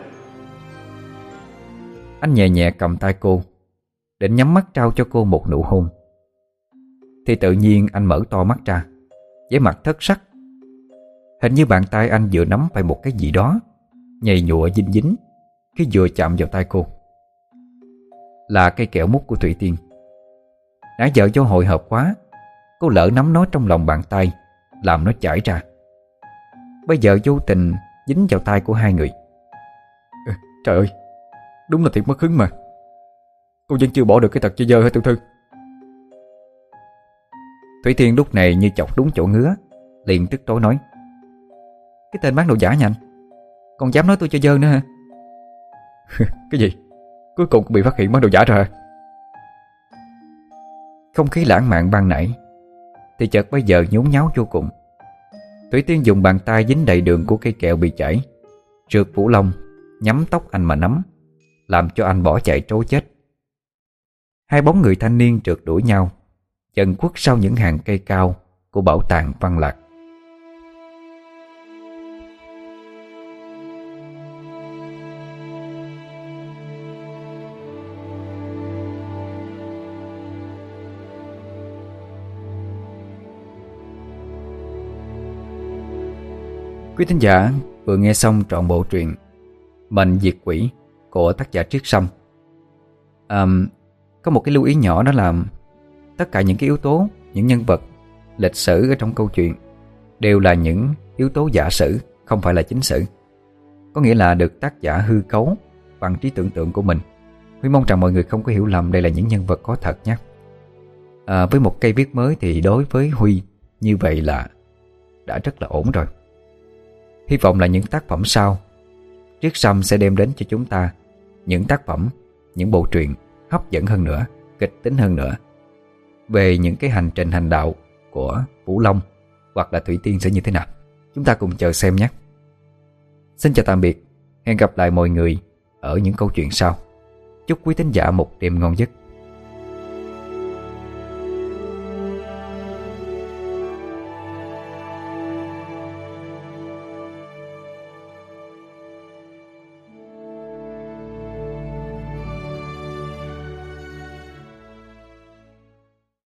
Anh nhẹ nhẹ cầm tay cô, định nhắm mắt trao cho cô một nụ hôn. thì tự nhiên anh mở to mắt ra, vẻ mặt thất sắc. Hình như bàn tay anh vừa nắm phải một cái gì đó nhầy nhụa dính dính khi vừa chạm vào tay cô. Là cây kẹo mút của Thủy Tiên. Nãy giờ do hồi hộp quá, cô lỡ nắm nó trong lòng bàn tay, làm nó chảy ra. Bây giờ vô tình dính vào tay của hai người. Trời ơi, đúng là thiệt mất hứng mà. Cô vẫn chưa bỏ được cái tật chơi dơ hả tiểu thư? Thủy Tiên lúc này như chọc đúng chỗ ngứa, liền tức tối nói: Cái tên bán đồ giả nha anh, còn dám nói tôi chơi dơ nữa hả? Cái gì? Cuối cùng cũng bị phát hiện bán đồ giả rồi hả? Không khí lãng mạn ban nãy thì chợt bây giờ nhốn nháo vô cùng. Thủy Tiên dùng bàn tay dính đầy đường của cây kẹo bị chảy, trượt Vũ Long, nhắm tóc anh mà nắm, làm cho anh bỏ chạy trối chết. Hai bóng người thanh niên trượt đuổi nhau, dần khuất sau những hàng cây cao của bảo tàng Văn Lạc. Quý thính giả vừa nghe xong trọn bộ truyện Mệnh Diệt Quỷ của tác giả Triết Sâm. Có một cái lưu ý nhỏ, đó là tất cả những cái yếu tố, những nhân vật, lịch sử ở trong câu chuyện đều là những yếu tố giả sử, không phải là chính sử. Có nghĩa là được tác giả hư cấu bằng trí tưởng tượng của mình. Huy mong rằng mọi người không có hiểu lầm đây là những nhân vật có thật nhé. Với một cây viết mới thì đối với Huy như vậy là đã rất là ổn rồi. Hy vọng là những tác phẩm sau, Triết Sâm sẽ đem đến cho chúng ta những tác phẩm, những bộ truyện hấp dẫn hơn nữa, kịch tính hơn nữa về những cái hành trình hành đạo của Vũ Long hoặc là Thủy Tiên sẽ như thế nào. Chúng ta cùng chờ xem nhé. Xin chào tạm biệt. Hẹn gặp lại mọi người ở những câu chuyện sau. Chúc quý thính giả một đêm ngon giấc.